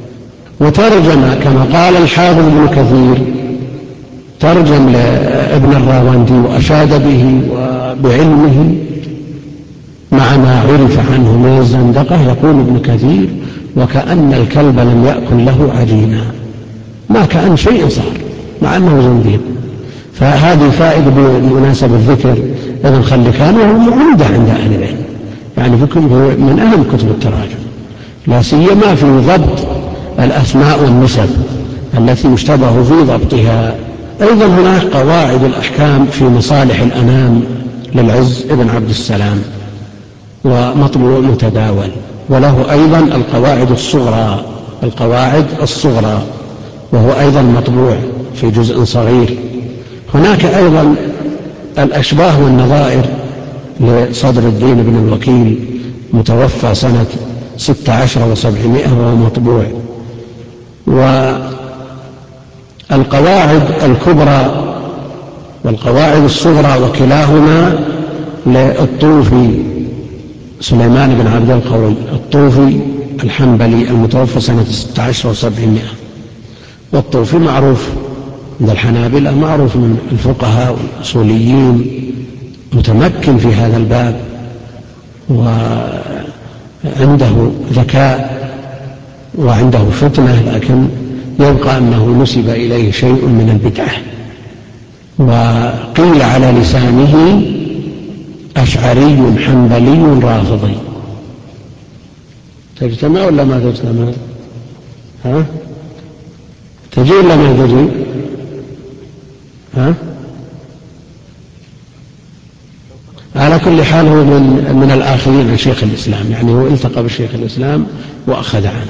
وترجم كما قال الحافظ ابن كثير، ترجم لابن الراوندي وأشاد به وبعلمه مع ما عرف عنه من الزندقة. يقول ابن كثير: وكأن الكلب لم يأكل له عجينا، ما كأن شيء صار مع أنه زنديق. فهذه فائدة بمناسبة الذكر ابن خلكان، وهو معودة عند أهل العلم، يعني من أهم كتب التراجم، لا سيما في ضبط الأسماء والنسب التي يشتبه في ضبطها. أيضا هناك قواعد الأحكام في مصالح الأنام للعز ابن عبد السلام، ومطبوع متداول، وله أيضا القواعد الصغرى وهو أيضا مطبوع في جزء صغير. هناك أيضا الأشباه والنظائر لصدر الدين بن الوكيل، متوفى سنة 16 و700 وهو مطبوع. والقواعد الكبرى والقواعد الصغرى وكلاهما للطوفي سليمان بن عبد القوي الطوفي الحنبلي المتوفى سنة 16 و700. والطوفي معروف عند الحنابلة، معروف من الفقهاء والأصوليين، متمكن في هذا الباب وعنده ذكاء وعنده فتنة، لكن يبقى أنه نسب إليه شيء من البدعة. وقيل على لسانه أشعري حنبلي رافضي. تجتمع ولا ما تجتمع؟ تجي ولا ما تجي؟ على كل حال هو من الآخرين عن شيخ الإسلام، يعني هو التقى بشيخ الإسلام وأخذ عنه.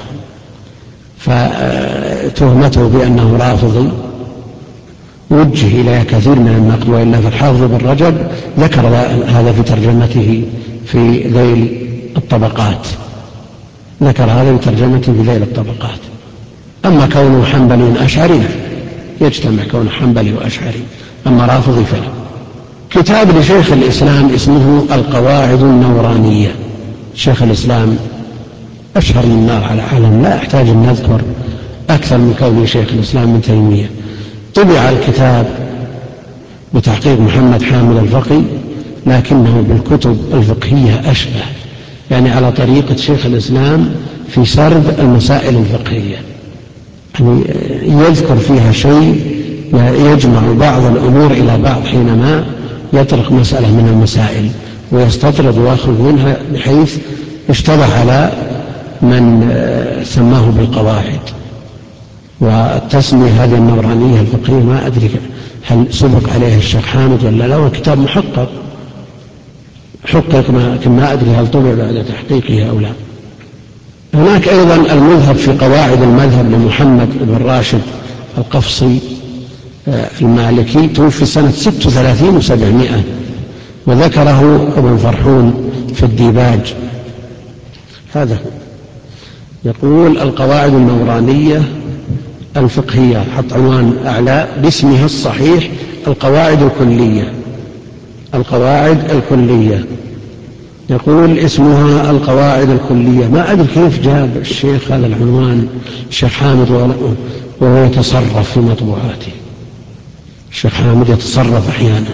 فتهمته بأنه رافضي وجه إلى كثير من النقد، وإلا فالحافظ بن رجب ذكر هذا في ترجمته في ذيل الطبقات، ذكر هذا في ترجمته في ذيل الطبقات. أما كونه حنبلي أشعري يجتمع كونه حنبلي وأشعري، أما رافضي فلا. كتاب لشيخ الإسلام اسمه القواعد النورانية. شيخ الإسلام أشهر من النار على علم، لا يحتاج أن نذكر أكثر من كونه شيخ الإسلام ابن تيمية. طبع الكتاب بتحقيق محمد حامد الفقي، لكنه بالكتب الفقهية أشبه، يعني على طريقة شيخ الإسلام في سرد المسائل الفقهية، يعني يذكر فيها شيء يجمع بعض الأمور إلى بعض حينما يطرق مسألة من المسائل ويستطرد ويأخذ منها، بحيث اشتبه على من سماه بالقواعد. والتسمية هذه النورانية الفقهية ما أدري هل سبق عليه الشيخ حامد ولا لا، وكتاب محقق حقق، لكن ما أدري هل طبع بعد تحقيقه أو لا. هناك أيضا المذهب في قواعد المذهب لمحمد بن راشد القفصي المالكي، توفي سنة 36 و700، وذكره ابن فرحون في الديباج. هذا يقول القواعد النورانية الفقهية، حط عنوان أعلى باسمها الصحيح القواعد الكلية. القواعد الكلية، يقول اسمها القواعد الكلية. ما أدري كيف جاب الشيخ هذا العنوان الشيخ حامد وهو يتصرف في مطبوعاته. الشيخ حامد يتصرف أحيانا.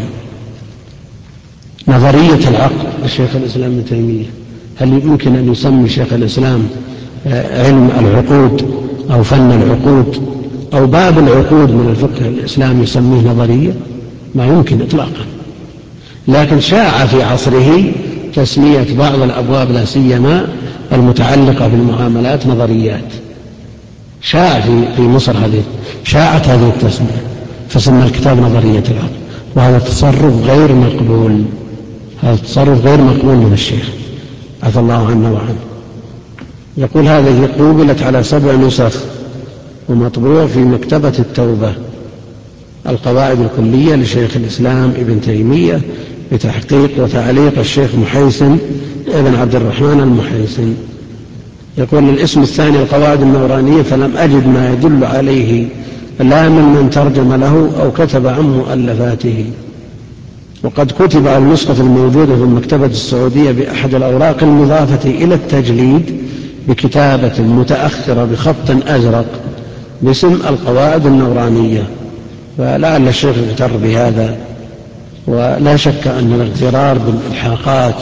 نظرية العقل لشيخ الإسلام ابن تيمية، هل يمكن أن يسمي شيخ الإسلام علم العقود أو فن العقود أو باب العقود من الفقه الإسلامي يسميه نظرية؟ ما يمكن إطلاقا. لكن شاع في عصره تسمية بعض الأبواب لا سيما المتعلقة بالمعاملات نظريات. شاع في مصر شاعت هذه التسمية، فسمى الكتاب نظرية العقل، وهذا تصرف غير مقبول. هذا تصرف غير مقبول من الشيخ عفى الله عنه وعنه. يقول هذه قوبلت على 7 نسخ ومطبوع في مكتبة التوبة، القواعد الكلية لشيخ الإسلام ابن تيمية، بتحقيق وتعليق الشيخ محيسن ابن عبد الرحمن المحيسن. يقول الاسم الثاني القواعد النورانية، فلم أجد ما يدل عليه لا من ترجم له أو كتب عن مؤلفاته. وقد كتب على النسخة الموجودة في المكتبة السعودية بأحد الأوراق المضافة إلى التجليد بكتابة متأخرة بخط أزرق باسم القواعد النورانية، فلعل الشيخ اغتر بهذا. ولا شك أن الاغترار بالإلحاقات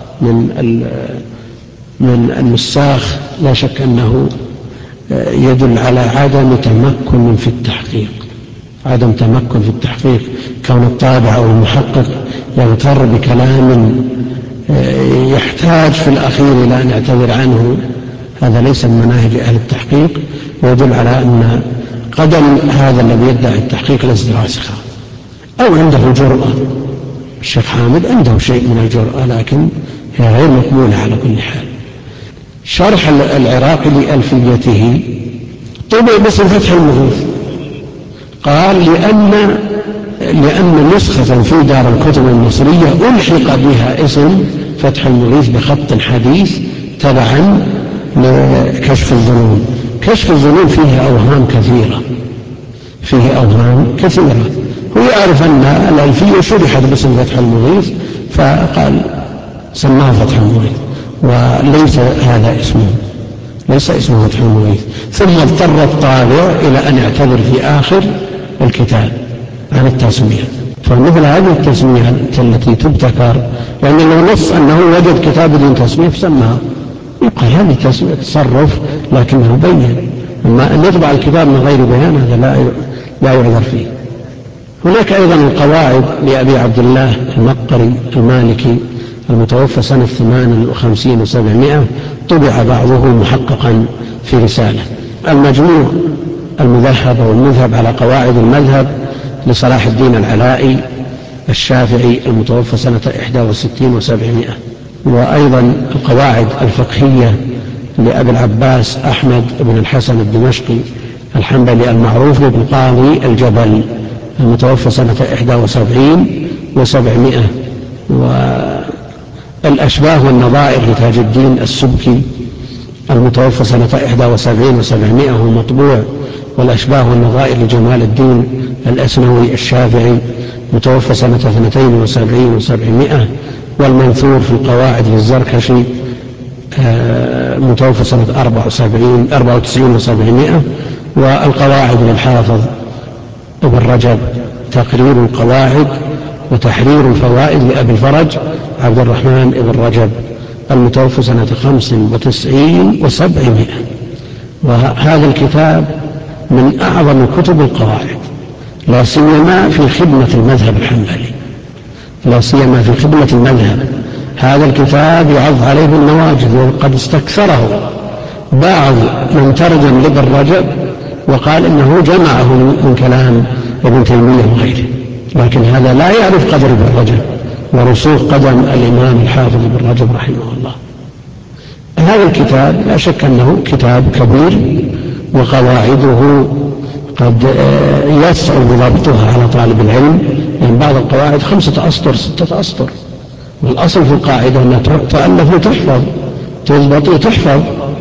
من النساخ لا شك أنه يدل على عدم تمكن في التحقيق، عدم تمكن في التحقيق. كون الطابع أو المحقق يغتر بكلام يحتاج في الأخير إلى أن يعتذر عنه، هذا ليس من مناهج أهل التحقيق، ويدل على أن قدم هذا الذي يدعي التحقيق ليست راسخة، أو عنده جرأة. الشيخ حامد عنده شيء من الجرأة، لكن هي غير مقبولة على كل حال. شرح العراقي لألفيته طبع باسم فتح المغيث. قال لأن نسخة في دار الكتب المصرية ألحق بها اسم فتح المغيث بخط حديث تبعا لكشف الظنون. كشف الظنون فيه أوهام كثيرة. هو يعرف أن الألفية شرحت باسم فتح المغيث فقال سماه فتح المغيث، وليس هذا اسمه، ليس اسمه فتح المغيث. ثم اضطر الطابع إلى أن يعتذر في آخر الكتاب عن التسمية. فمثل هذه التسمية التي تبتكر، لأن لو نص أنه وجد كتاب بدون تسمية فسمها، يبقى هذه تسمية تصرف لكنه بين. أما أن يطبع الكتاب من غير بيان هذا لا يعذر فيه. هناك أيضا القواعد لأبي عبد الله المقري المالكي المتوفى سنة 58 و700، طبع بعضه محققا في رسالة. المجموع المذهب والمذهب على قواعد المذهب لصلاح الدين العلائي الشافعي المتوفى سنة 61 و700، وأيضا القواعد الفقهية لأبي العباس أحمد بن الحسن الدمشقي الحنبلي المعروف بن قاضي الجبل المتوفى سنة 71 و700، والأشباه والنظائر لتاج الدين السبكي المتوفى سنة 71 و700 هو مطبوع، والأشباه والنظائر لجمال الدين الأسنوي الشافعي متوفى سنة 72 و700، والمنثور في القواعد للزركشي متوفى سنة 94 و700، والقواعد للحافظ ابن رجب تقرير القواعد وتحرير الفوائد لأبي الفرج عبد الرحمن ابن رجب المتوفى سنة 95 و700. وهذا الكتاب من أعظم كتب القواعد، لا سيما في خدمة المذهب الحنبلي، لا سيما في خدمة المذهب. هذا الكتاب يعض عليه النواجذ، وقد استكثره بعض من ترجم لابن رجب وقال إنه جمعه من كلام ابن تيمية وغيره، لكن هذا لا يعرف قدر ابن رجب ورسوخ قدم الإمام الحافظ ابن رجب رحمه الله. هذا الكتاب لا شك أنه كتاب كبير، وقواعده قد يصعب ضبطها على طالب العلم، لأن بعض القواعد 5 أسطر 6 أسطر، والأصل في القاعدة أنها تؤلف وتحفظ، تضبط وتحفظ،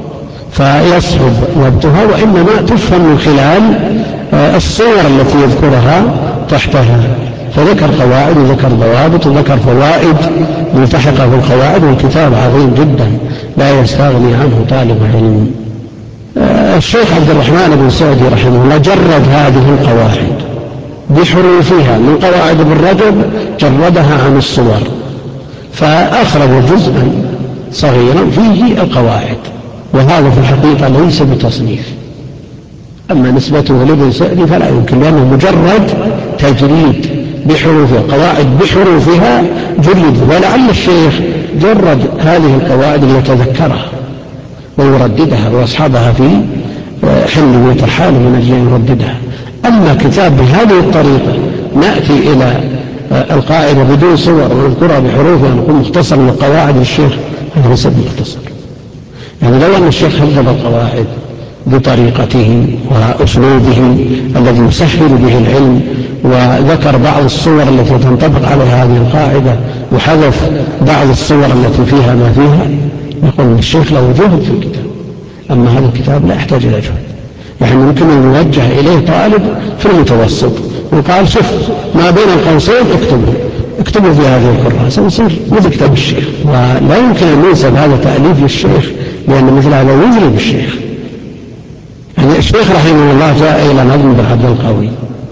فيصعب ضبطها، وإنما تفهم من خلال الصور التي يذكرها تحتها. فذكر قواعد وذكر ضوابط وذكر فوائد ملتحقة بالقواعد، والكتاب عظيم جدا لا يستغني عنه طالب علم. الشيخ عبد الرحمن بن سعدي رحمه الله جرد هذه القواعد بحروفها من قواعد ابن رجب، جردها عن الصور، فأخرج جزءا صغيرا فيه القواعد، وهذا في الحقيقة ليس بتصنيف. أما نسبته لابن سعدي فلا يمكن، لأنه مجرد تجريد بحروفها، قواعد بحروفها جرد، ولعل الشيخ جرد هذه القواعد ليتذكرها ويرددها ويصحبها في حل وترحال من أجل أن يرددها. أما كتاب بهذه الطريقة نأتي إلى القاعدة بدون صور ونذكرها بحروفها ونقول مختصر من قواعد الشيخ، هذا ليس مختصر. يعني لو أن الشيخ هذب القواعد بطريقته وأسلوبه الذي يسهل به العلم، وذكر بعض الصور التي تنطبق على هذه القاعدة وحذف بعض الصور التي فيها ما فيها، يقول الشيخ له جهد في الكتاب. أما هذا الكتاب لا يحتاج إلى جهد، يعني ممكن أن يوجه إليه طالب في المتوسط وقال شوف ما بين القوسين اكتبوا في هذه الكراسة ويصير مثل كتاب الشيخ. ولا يمكن أن ينسب هذا تأليف للشيخ، لأن مثل هذا يجري بالشيخ. يعني الشيخ رحمه الله جاء إلى نظم بن عبد القوي،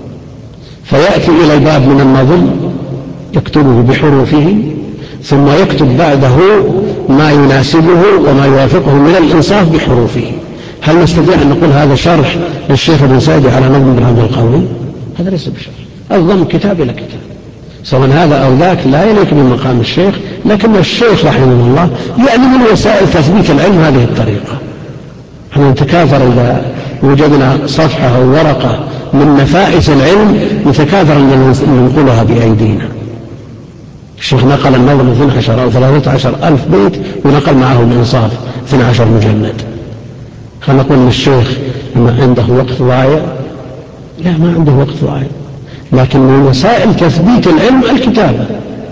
فيأتي إلى الباب من النظم يكتبه بحروفه، ثم يكتب بعده ما يناسبه وما يوافقه من الإنصاف بحروفه. هل نستطيع أن نقول هذا شرح للشيخ ابن سعدي على نظم بن عبد القوي؟ هذا ليس بشرح، الضم كتاب إلى كتاب، سواء هذا أو ذاك لا يليق بمقام الشيخ. لكن الشيخ رحمه الله يعني من وسائل تثبيت العلم هذه الطريقة. احنا نتكاثر إذا وجدنا صفحة أو ورقة من نفائس العلم نتكاثر أن ننقلها بأيدينا. الشيخ نقل النظم 12 أو 13 ألف بيت، ونقل معه الإنصاف 12 مجلد. فنقول للشيخ ما عنده وقت ضايع؟ لا، ما عنده وقت ضايع، لكن من وسائل تثبيت العلم الكتابة،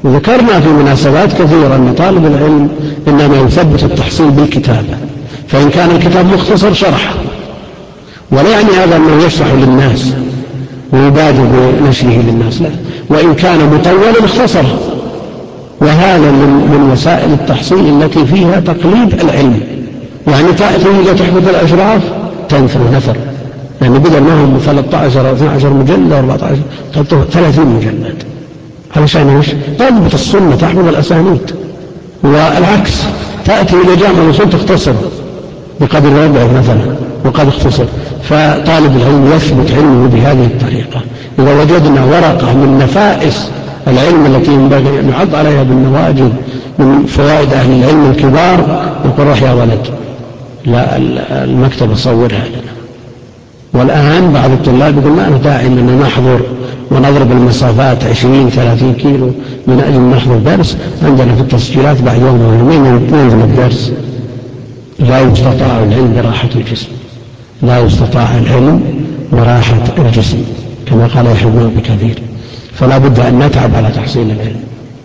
وذكرنا في مناسبات كثيرة أن طالب العلم إنما يثبت التحصيل بالكتابة، فإن كان الكتاب مختصر شرحه، ولا يعني هذا أنه يشرح للناس ويبادر بنشره للناس، لا، وإن كان مطولا اختصره. وهذا من وسائل التحصيل التي فيها تقليد العلم، يعني تأتي إذا تحفظ الأشراف تنثر نثر، يعني بدل ما هم 13 أو 12 مجلد أو 14 30 مجلد، علشان ايش؟ تضبط السنة، تحفظ الأسانيد. والعكس، تأتي إلى جامع الأصول تختصر بقدر ربع مثلا وقد اختصر. فطالب العلم يثبت علمه بهذه الطريقة. إذا وجدنا ورقة من نفائس العلم التي ينبغي أن نعض عليها بالنواجذ من فوائد أهل العلم الكبار، نقول روح يا ولد لا المكتبة صورها لنا. والآن بعض الطلاب يقول ما أنا داعي أننا نحضر ونضرب المسافات 20-30 كيلو من أجل نحضر درس، عندنا في التسجيلات بعد يوم أو يومين ننزل الدرس. لا يستطاع العلم براحة الجسم، لا يستطاع العلم براحة الجسم كما قال يحيى بن أبي كثير، فلا بد أن نتعب على تحصيل العلم.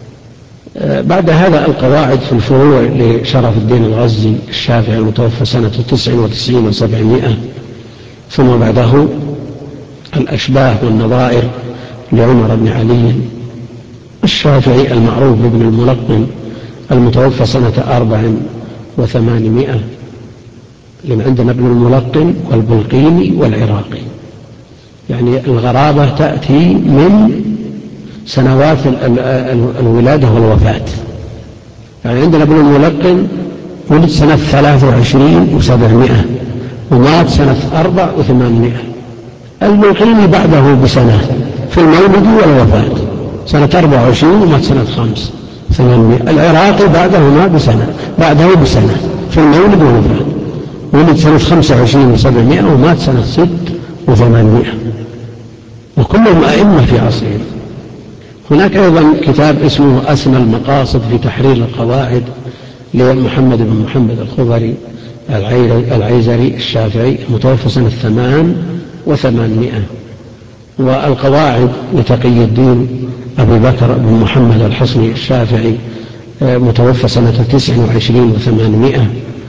بعد هذا القواعد في الفروع لشرف الدين الغزي الشافعي المتوفى سنة 99 و700، ثم بعده الأشباه والنظائر لعمر بن علي الشافعي المعروف بابن الملقن المتوفى سنة 4 و800، لأن عندنا ابن الملقن والبلقيني والعراقي، يعني الغرابة تأتي من سنوات الولادة والوفاة. يعني عندنا ابن الملقن ولد سنة 23 و700 ومات سنة 4 و800. البلقيني بعده بسنة في المولد والوفاة سنة 24 ومات سنة 5 800. العراقي بعده بسنة في المولد والوفاة، ولد سنة 25 و700 ومات سنة 6 و800، وكلهم أئمة في عصرهم. هناك أيضا كتاب اسمه أسمى المقاصد في تحرير القواعد لمحمد بن محمد الخضري العيزري الشافعي المتوفى سنة 8 و800. والقواعد لتقي الدين أبي بكر بن محمد الحصني الشافعي متوفى سنة 29 و800.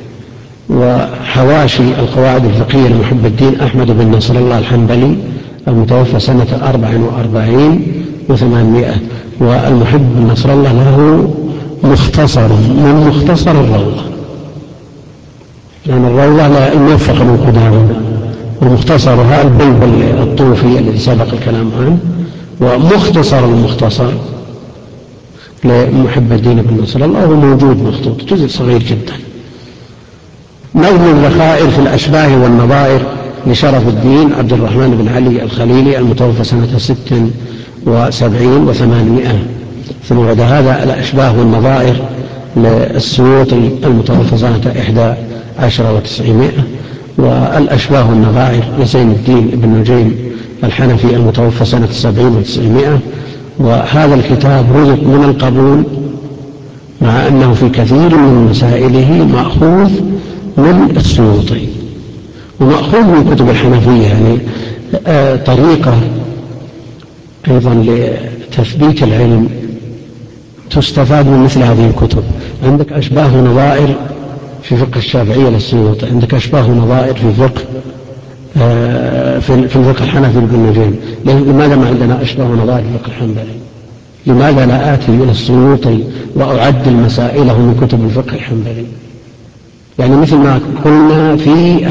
وحواشي القواعد الفقهية لمحب الدين أحمد بن نصر الله الحنبلي المتوفى سنة 44 و800. والمحب بن نصر الله له مختصر من مختصر الروضة، لأن الروضة الموفق من قدامه، ومختصرها البلبل الطوفي الذي سبق الكلام عنه، ومختصر المختصر لمحب الدين بن نصر الله هو موجود مخطوط جزء صغير جدا. نظم الذخائر في الأشباه والنظائر لشرف الدين عبد الرحمن بن علي الخليلي المتوفى سنة 76 و800. ثم بعد هذا الأشباه والنظائر للسيوطي المتوفى سنة 11 و900. والأشباه والنظائر لزين الدين بن نجيم الحنفي المتوفى سنة 70 و900. وهذا الكتاب رزق من القبول مع أنه في كثير من مسائله مأخوذ من السيوطي ومأخوذ من كتب الحنفية، يعني طريقة أيضا لتثبيت العلم تستفاد من مثل هذه الكتب. عندك أشباه ونظائر في فقه الشافعية للسيوطي، عندك أشباه ونظائر في فقه في الفقه الحنفي لابن نجيم. لماذا ما عندنا أشباه ونظائر في الفقه الحنبلي؟ لماذا لا آتي إلى السيوطي وأعدل مسائله من كتب الفقه الحنبلي؟ يعني مثل ما قلنا في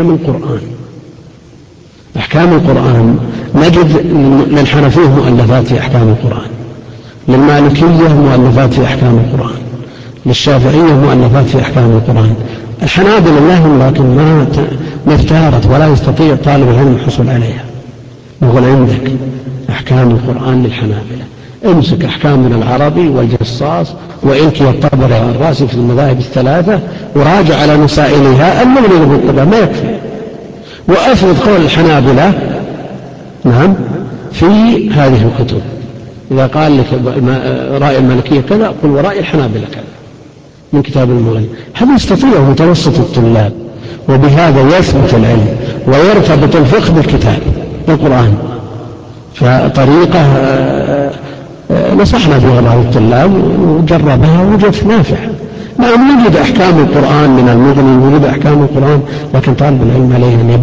أحكام القرآن نجد للحنفية مؤلفات في أحكام القرآن، للمالكية مؤلفات في أحكام القرآن، للشافعية مؤلفات في أحكام القرآن. الحنابلة لهم لكن ما اختارت ولا يستطيع طالب العلم الحصول عليها. نقول عندك أحكام القرآن للحنابلة، امسك أحكام من العربي والجصاص وإلكي الطبري والراسي في المذاهب الثلاثة وراجع على مسائلها المغني بالقدر ما يكفي، وأفرض قول الحنابلة نعم في هذه الكتب. إذا قال لك رأي المالكية كذا قل ورأي الحنابلة كذا من كتاب المغني. هذا يستطيع متوسط الطلاب، وبهذا يثبت العلم ويرتبط الفقه بالكتاب بالقرآن. فطريقة نصحنا فيها بعض الطلاب وجربها وجدت نافع. نعم نجد أحكام القرآن من المغني، نجد أحكام القرآن، لكن طالب العلم عليه أن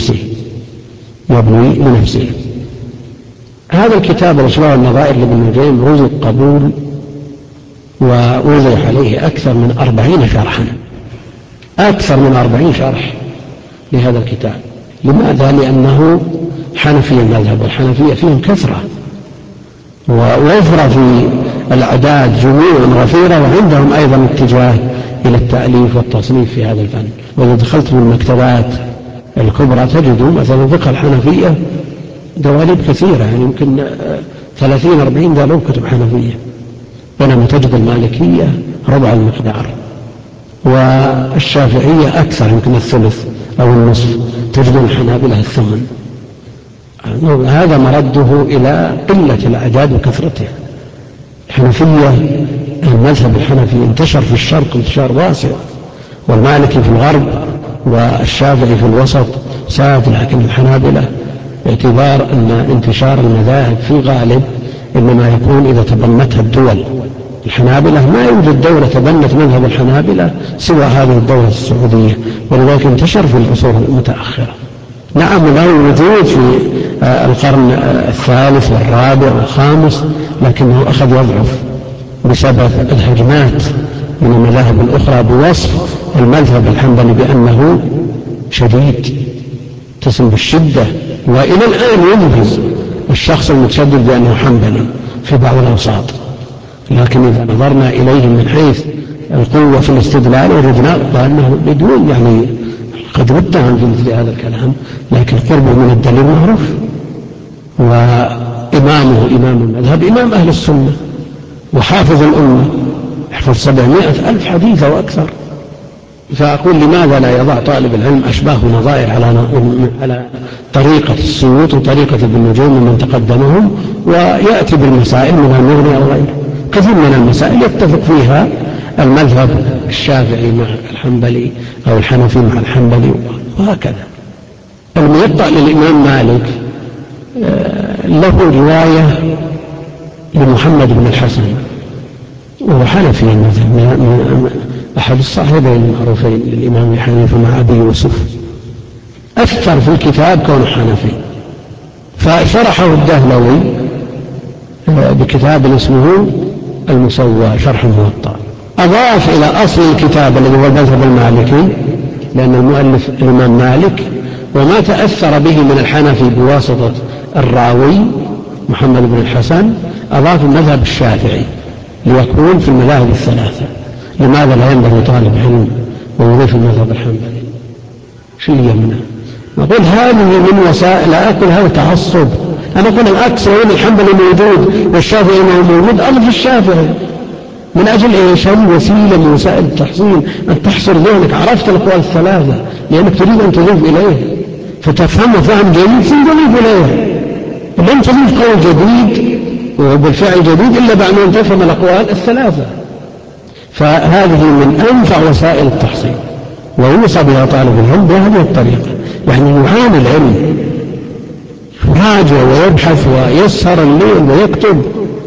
يبني لنفسه. هذا الكتاب الأشباه والنظائر لابن نجيم رزق قبول ووضع عليه أكثر من 40 شرح لهذا الكتاب. لماذا؟ لأنه حنفي المذهب، والحنفية فيهم كثرة ووفر في الأعداد جموع غفيرة، وعندهم أيضا اتجاه إلى التأليف والتصنيف في هذا الفن. وإذا دخلت في المكتبات الكبرى تجدوا مثلا فقه الحنفية دواليب كثيرة، يعني يمكن 30-40 دولاب كتب حنفية، بينما تجد المالكية ربع المقدار، والشافعية أكثر، يمكن الثلث أو النصف، تجد الحنابلة الثمن. هذا مرده إلى قلة الأعداد وكثرتها. الحنفية، المذهب الحنفي انتشر في الشرق انتشار واسع، والمالكي في الغرب، والشافعي في الوسط ساد، لكن الحنابلة باعتبار أن انتشار المذاهب في غالب إنما يكون إذا تبنتها الدول. الحنابلة ما يوجد دولة تبنت مذهب الحنابلة سوى هذه الدولة السعودية، ولذلك انتشر في العصور المتأخرة. نعم له وجود في القرن الثالث والرابع والخامس، لكنه أخذ يضعف بسبب الهجمات من المذاهب الأخرى بوصف المذهب الحنبلي بأنه شديد، تسم بالشدة، وإلى الآن ينبذ الشخص المتشدد بأنه حنبلي في بعض الأوساط. لكن إذا نظرنا إليه من حيث القوة في الاستدلال وجدنا بأنه بدون يعني قد رد عن في مثل هذا الكلام، لكن قربه من الدليل معروف. وإمامه إمام المذهب إمام أهل السنة وحافظ الأمة، يحفظ 700,000 حديث وأكثر. فأقول لماذا لا يضع طالب العلم أشباه نظائر على طريقة السيوط وطريقة ابن نجيم من تقدمهم، ويأتي بالمسائل من المغني أو غيره. كثير من المسائل يتفق فيها المذهب الشافعي مع الحنبلي أو الحنفي مع الحنبلي وهكذا. الموطأ للإمام مالك له رواية لمحمد بن الحسن، وهو حنفي المذهب، أحد الصاحبين المعروفين للإمام حنيفة مع أبي يوسف. أكثر في الكتاب كونه حنفي، فشرحه الدهلوي بكتاب اسمه المسوى شرح الموطأ. أضاف إلى أصل الكتاب الذي هو المذهب المالكي، لأن المؤلف الإمام مالك، وما تأثر به من الحنفي بواسطة الراوي محمد بن الحسن، أضاف المذهب الشافعي ليكون في المذاهب الثلاثة. لماذا لا ينبغي طالب علم ويضيف المذهب الحنبلي؟ شو اللي يمنع؟ نقول هذه من وسائل، لا أقول هذا تعصب، أنا أقول الأكثر يقول الحنبلي موجود والشافعي ما موجود، أضف الشافعي. من أجل إيش؟ وسيلة من وسائل التحصيل، أن تحصر ذهنك، عرفت الأقوال الثلاثة لأنك تريد أن تضيف إليه فتفهم فهم جيد ثم تضيف إليه. لن تضيف قول جديد وبالفعل جديد إلا بعد أن تفهم الأقوال الثلاثة. فهذه من أنفع وسائل التحصيل، ويوصى بها طالب العلم بهذه الطريقة، يعني يعاني العلم، يراجع ويبحث ويسهر الليل ويكتب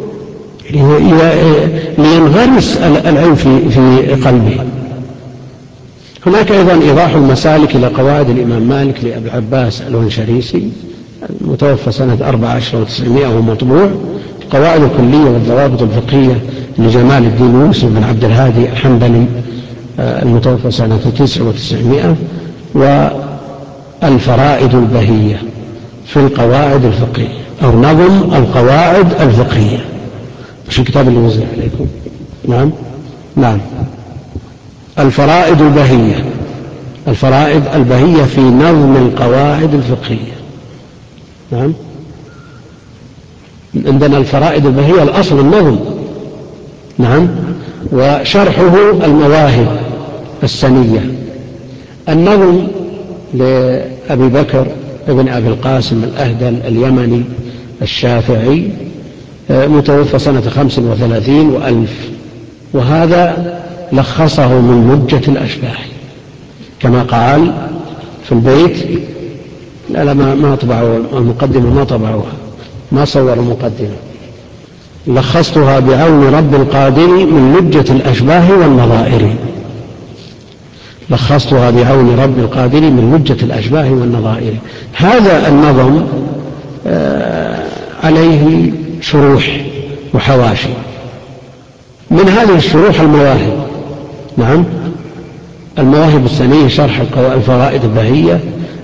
لينغرس العلم في قلبه. هناك أيضا إيضاح المسالك إلى قواعد الإمام مالك لأبي العباس الونشريسي المتوفى سنة 14 و900 وهو مطبوع. القواعد الكلية والضوابط الفقهية لجمال الدين يوسف بن عبد الهادي الحنبلي المتوفى سنة 9 و900. والفرائد البهية في القواعد الفقهية أو نظم القواعد الفقهية، مش الكتاب اللي وزع عليكم. نعم الفرائد البهية، الفرائد البهية في نظم القواعد الفقهية. نعم عندنا الفرائد البهية الأصل النظم. نعم وشرحه المواهب السنية. النظم لأبي بكر ابن أبي القاسم الأهدل اليمني الشافعي متوفى سنة 35 و1000، وهذا لخصه من مجة الأشباح كما قال في البيت. لا ما طبعوا المقدمة، ما طبعوها، ما صوروا المقدمة، لخصتها بعون رب القادر من لجة الأشباه والنظائر. لخصتها بعون رب القادر من لجة الأشباه والنظائر. هذا النظم عليه شروح وحواشي. من هذه الشروح المواهب. نعم، المواهب السنية شرح الفوائد البهية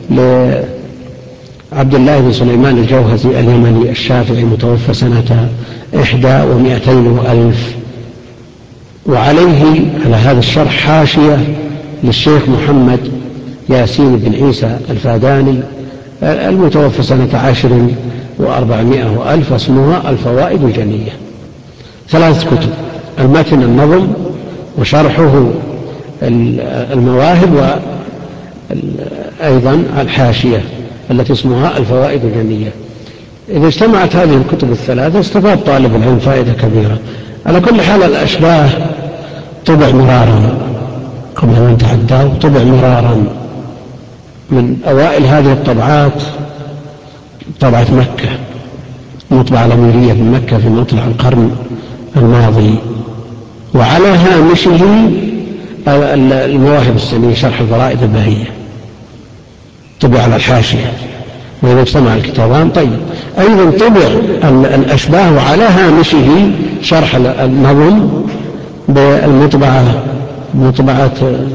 لعبد الله بن سليمان الجوهزي اليمني الشافعي المتوفى سنة 1,200,000. وعليه على هذا الشرح حاشية للشيخ محمد ياسين بن عيسى الفاداني المتوفى سنة 10,400,000 واسمها الفوائد الجنية. 3 كتب: المتن النظم، وشرحه المواهب، وأيضا الحاشية التي اسمها الفوائد الجنية. إذا اجتمعت هذه الكتب الثلاثة استفاد طالب العلم فائدة كبيرة. على كل حال الأشباه طبع مرارا قبل أن نتحداه، طبع مرارا. من أوائل هذه الطبعات طبعة مكة، مطبعة الأميرية في مكة في مطلع القرن الماضي. وعلى هامشه المواهب السنية شرح الفرائد البهية طبع على الحاشية. وإذا اجتمع الكتابان طيب. أيضا طبع الأشباه وعلى هامشه شرح النظم بالمطبعة مطبعة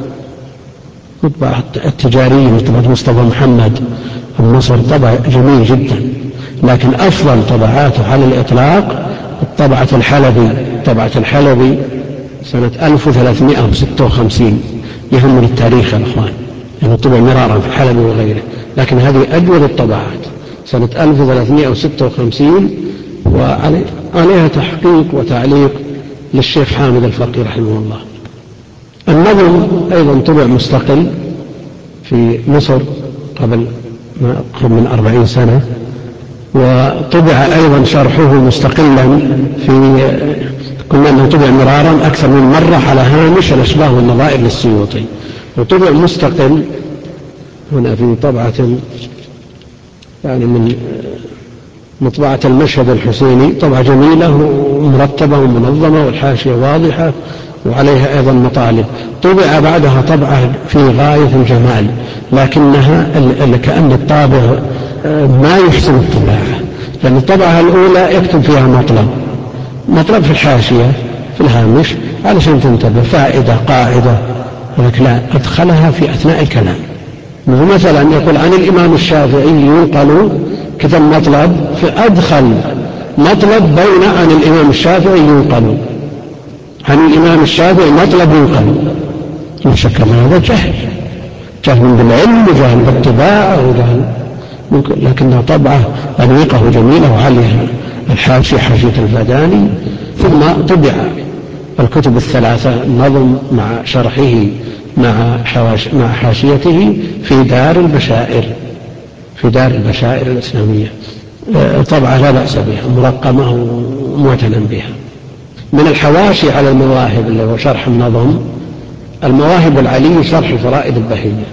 التجارية، مطبعة مصطفى محمد النصر. طبع جميل جدا، لكن أفضل طبعاته على الإطلاق الطبعة الحلبي. طبعة الحلبي سنة 1356. يهم للتاريخ يا أخوان، يعني طبع مرارا في الحلبي وغيره، لكن هذه أجود الطبعات سنة 1356، وعليها تحقيق وتعليق للشيخ حامد الفقي رحمه الله. النظم أيضا طبع مستقل في مصر قبل من 40 سنة، وطبع أيضا شرحه مستقلا في كنا أنه طبع مرارا أكثر من مرة على هامش الأشباه والنظائر للسيوطي، وطبع مستقل هنا في طبعة يعني من مطبعة المشهد الحسيني. طبعة جميلة ومرتبة ومنظمة والحاشية واضحة وعليها أيضا مطالب. طبع بعدها طبعة في غاية الجمال، لكنها كأن الطابع ما يحسن الطباعة، لأن الطبعة الأولى يكتب فيها مطلب في الحاشية في الهامش علشان تنتبه فائدة قاعدة، ولكن لا، أدخلها في أثناء الكلام. مثلا يقول عن الإمام الشافعي ينقل كتب مطلب، فأدخل مطلب بين عن الإمام الشافعي ينقل عن الإمام الشافعي مطلب ينقل. لا شك أن هذا جهل بالعلم وجهل بالطباعة وجهل، لكنها طبعة أنيقة وجميلة وعليها الحاشية حاشية الفاداني. ثم طبع الكتب الثلاثة النظم مع شرحه مع حاشيته في دار البشائر الإسلامية. طبعا لا بأس بها، مرقمة ومعتنى بها. من الحواشي على المواهب اللي هو شرح النظم المواهب العلي شرح الفرائد البهية،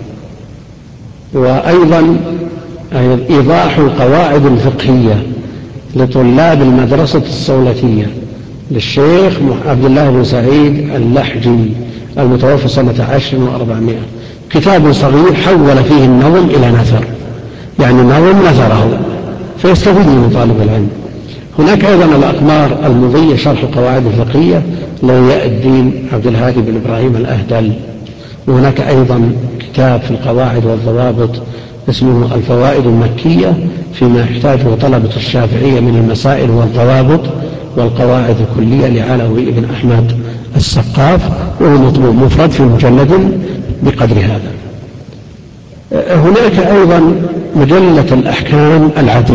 وأيضا إيضاح القواعد الفقهية لطلاب المدرسة الصولتية للشيخ عبد الله بن سعيد اللحجي المتوفى سنة 10,400. كتاب صغير حول فيه النظم إلى نثر، يعني نظم نثره فيستفيد من طالب العلم. هناك أيضا الأقمار المضية شرح القواعد الفقهية لضياء الدين عبد الهادي بن إبراهيم الأهدل. وهناك أيضا كتاب في القواعد والضوابط اسمه الفوائد المكية فيما يحتاجه طلبة الشافعية من المسائل والضوابط والقواعد الكلية لعلوي بن أحمد السقاف، وهو مطبوع مفرد في مجلد بقدر هذا. هناك أيضا مجلة الأحكام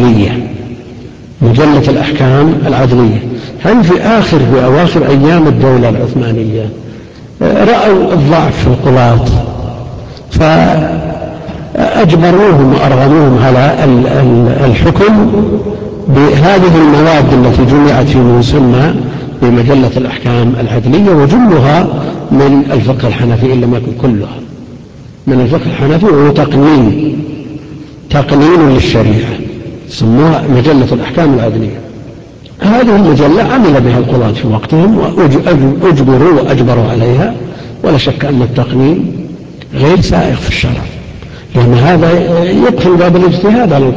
العدلية. هم في أواخر أيام الدولة العثمانية رأوا الضعف في القضاة فأجبروهم وأرغموهم على الحكم بهذه المواد التي جمعت في مسمى بمجلة الأحكام العدلية، وجلها من الفقه الحنفي إن لم يكن كلها من الفقه الحنفي، وهو تقنين للشريعة، سموها مجلة الأحكام العدلية. هذه المجلة عمل بها القضاة في وقتهم وأجبروا عليها، ولا شك أن التقنين غير سائغ في الشرع، لأن هذا يقفل باب الاجتهاد على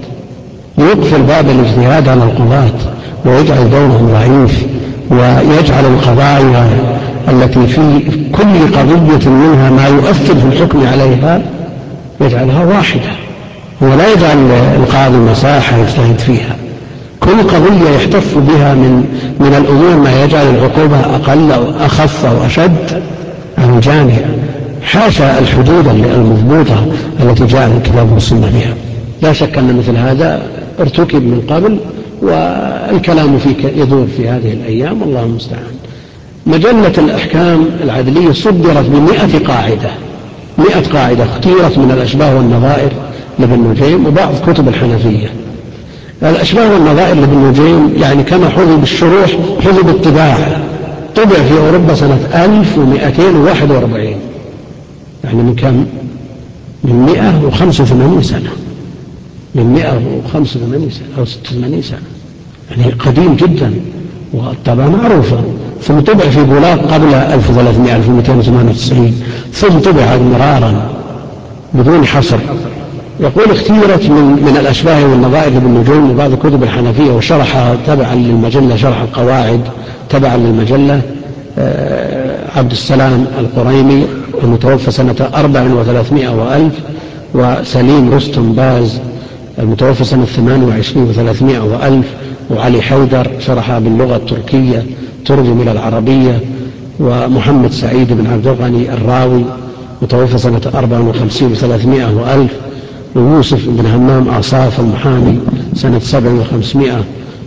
القضاة ويجعل دورهم ضعيف، ويجعل القضايا التي في كل قضية منها ما يؤثر في الحكم عليها يجعلها واحدة، ولا يجعل القاضي مساحة يجتهد فيها. كل قضية يحتف بها من الأمور ما يجعل العقوبة أقل أو أخف أو أشد عن جانب، حاشا الحدود المضبوطة التي جاء الكتاب والسنة بها. لا شك أن مثل هذا ارتكب من قبل، والكلام فيه يدور في هذه الأيام، والله المستعان. مجلة الأحكام العدلية صدرت ب100 قاعدة، 100 قاعدة اختيرت من الأشباه والنظائر لابن نجيم وبعض كتب الحنفية. الأشباه والنظائر لابن نجيم يعني كما حفظ بالشروح حفظ بالطباعة، طبع في أوروبا سنة 1241، يعني من كم؟ من 185 سنة، من 185 سنة أو 86 سنة، يعني قديم جدا، والطبعة معروفة. ثم طبع في بولاق قبل 1298، ثم طبع مرارا بدون حصر. يقول اختيرت من الأشباه والنظائر لابن نجيم وبعض كتب الحنفية، وشرحها تبعا للمجلة، شرح القواعد تبعا للمجلة، عبد السلام القريمي المتوفى سنة 34 وألف، وسليم رستم باز المتوفى سنة 28 و300 وألف، وعلي حيدر شرحها باللغة التركية ترجم إلى العربية، ومحمد سعيد بن عبد الغني الراوي متوفى سنة 54 و300 وألف، ويوسف بن همام أصاف المحامي سنة 57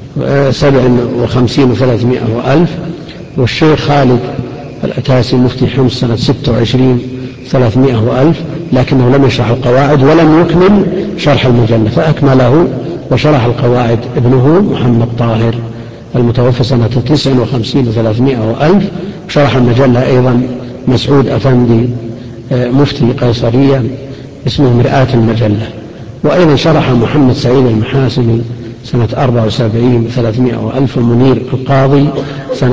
و300 وألف، والشيخ خالد الأتاسي مفتي حمص سنة 26 300 وألف، لكنه لم يشرح القواعد ولم يكمل شرح المجلة، فأكمله وشرح القواعد ابنه محمد طاهر المتوفى سنة 59 و300 وألف، وشرح المجلة أيضا مسعود أفندي مفتي قيصرية اسمه مرآة المجلة، وأيضا شرح محمد سعيد المحاسني سنة 74 و300 وألف، ومنير القاضي سنة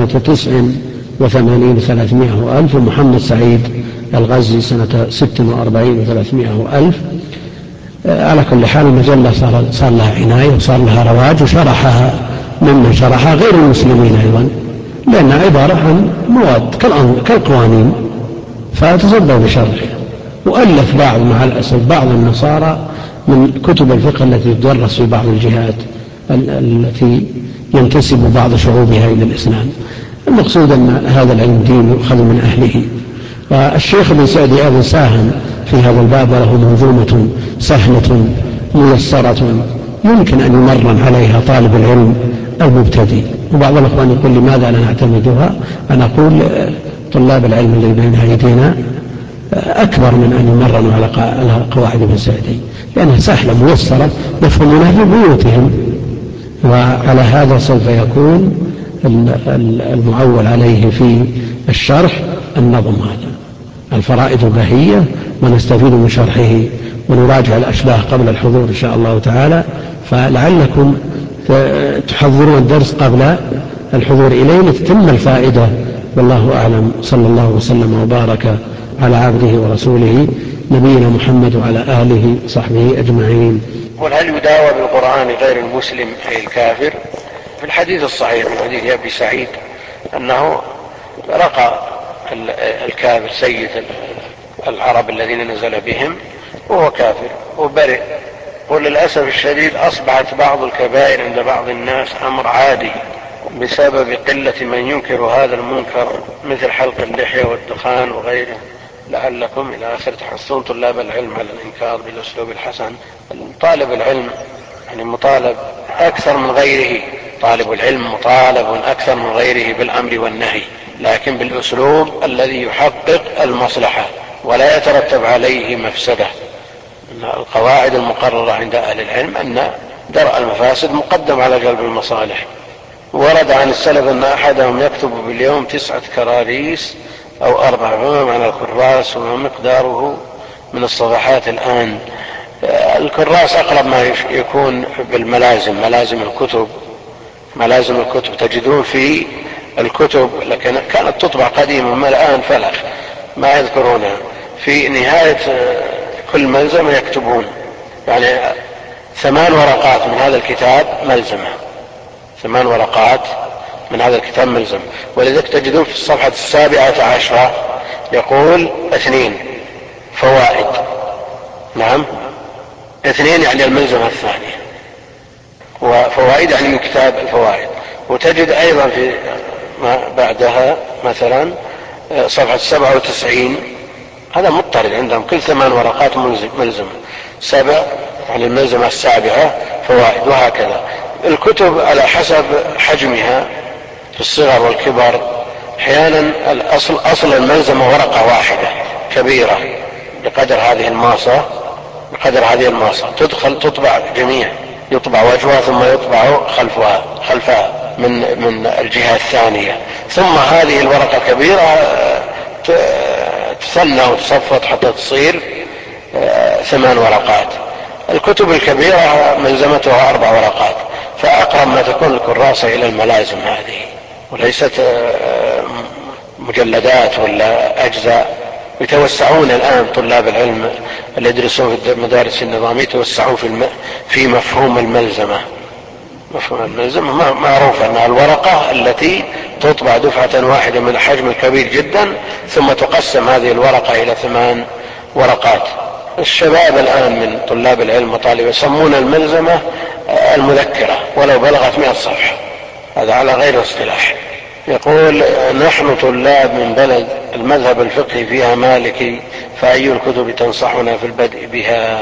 89 و300 وألف، ومحمد سعيد الغزي سنة 46 و300 وألف. على كل حال المجلة صار لها عناية وصار لها رواج، وشرحها ممن شرحها غير المسلمين أيضا، لأنها عبارة عن مواد كالقوانين، فتصدوا بشرحها. وألف بعض مع الأسف بعض النصارى من كتب الفقه التي تدرس في بعض الجهات التي ينتسب بعض شعوبها إلى الإسلام. المقصود أن هذا العلم دين يؤخذ من أهله، والشيخ ابن سعدي أيضا ساهم في هذا الباب، وله منظومة سهلة ميسرة يمكن أن يمرن عليها طالب العلم المبتدئ. وبعض الأخوان يقول لماذا لا نعتمدها؟ أنا أقول طلاب العلم الذي بين أيدينا أكبر من أن يمرنوا على قواعد ابن سعدي، لأنها سهلة ميسرة يفهمونها في بيوتهم، وعلى هذا سوف يكون المعول عليه في الشرح النظم هذا، الفرائض البهية، ونستفيد من شرحه ونراجع الأشباه قبل الحضور إن شاء الله تعالى، فلعلكم تحضرون الدرس قبل الحضور إليه لتتم الفائدة. والله أعلم، صلى الله وسلم وبارك على عبده ورسوله نبينا محمد وعلى آله وصحبه أجمعين. قل هل يداوى بالقرآن غير المسلم أي الكافر؟ في الحديث الصحيح من حديث أبي سعيد أنه رقى الكافر سيد العرب الذين نزل بهم وهو كافر وبرئ. وللأسف الشديد أصبحت بعض الكبائر عند بعض الناس أمر عادي بسبب قلة من ينكر هذا المنكر، مثل حلق اللحية والدخان وغيره. لعلكم إلى آخر تحثون طلاب العلم على الإنكار بالأسلوب الحسن. طالب العلم يعني مطالب أكثر من غيره، طالب العلم مطالب أكثر من غيره بالأمر والنهي، لكن بالأسلوب الذي يحقق المصلحة ولا يترتب عليه مفسدة. القواعد المقررة عند أهل العلم أن درء المفاسد مقدم على جلب المصالح. ورد عن السلف أن أحدهم يكتب باليوم 9 كراريس أو 4، فما معنى الكراس وما مقداره من الصفحات الآن؟ الكراس أقرب ما يكون بالملازم، ملازم الكتب، ملازم الكتب تجدون في الكتب، لكن كانت تطبع قديما، أما الآن فلا، ما يذكرونها. في نهاية كل ملزمة يكتبون يعني 8 ورقات من هذا الكتاب ملزمة، 8 ورقات من هذا الكتاب ملزم. ولذلك تجدون في الصفحة 17 يقول 2 فوائد. نعم، 2 يعني الملزمة الثانية، وفوائد يعني من كتاب الفوائد. وتجد أيضا في ما بعدها مثلا صفحة 97 هذا مضطرد عندهم، كل 8 ورقات ملزمة، 7 يعني الملزمة 7 فوائد، وهكذا. الكتب على حسب حجمها في الصغر والكبر، احيانا اصل الملزمة ورقة واحدة كبيرة بقدر هذه الماصة تطبع جميع، يطبع وجهها ثم يطبع خلفها من الجهة الثانية، ثم هذه الورقة الكبيرة تثنى وتصفط حتى تصير 8 ورقات. الكتب الكبيرة ملزمتها 4 ورقات، فأقرب ما تكون الكراسة إلى الملازم هذه، وليست مجلدات ولا أجزاء. يتوسعون الآن طلاب العلم اللي يدرسون في المدارس النظامية يتوسعون في مفهوم الملزمة. مفهوم الملزمة معروف أنها الورقة التي تطبع دفعة واحدة من الحجم الكبير جدا، ثم تقسم هذه الورقة إلى 8 ورقات. الشباب الآن من طلاب العلم وطالب يسمون الملزمة المذكرة ولو بلغت 100 صفحة، هذا على غير اصطلاح. يقول: نحن طلاب من بلد المذهب الفقهي فيها مالكي، فأي الكتب تنصحنا في البدء بها؟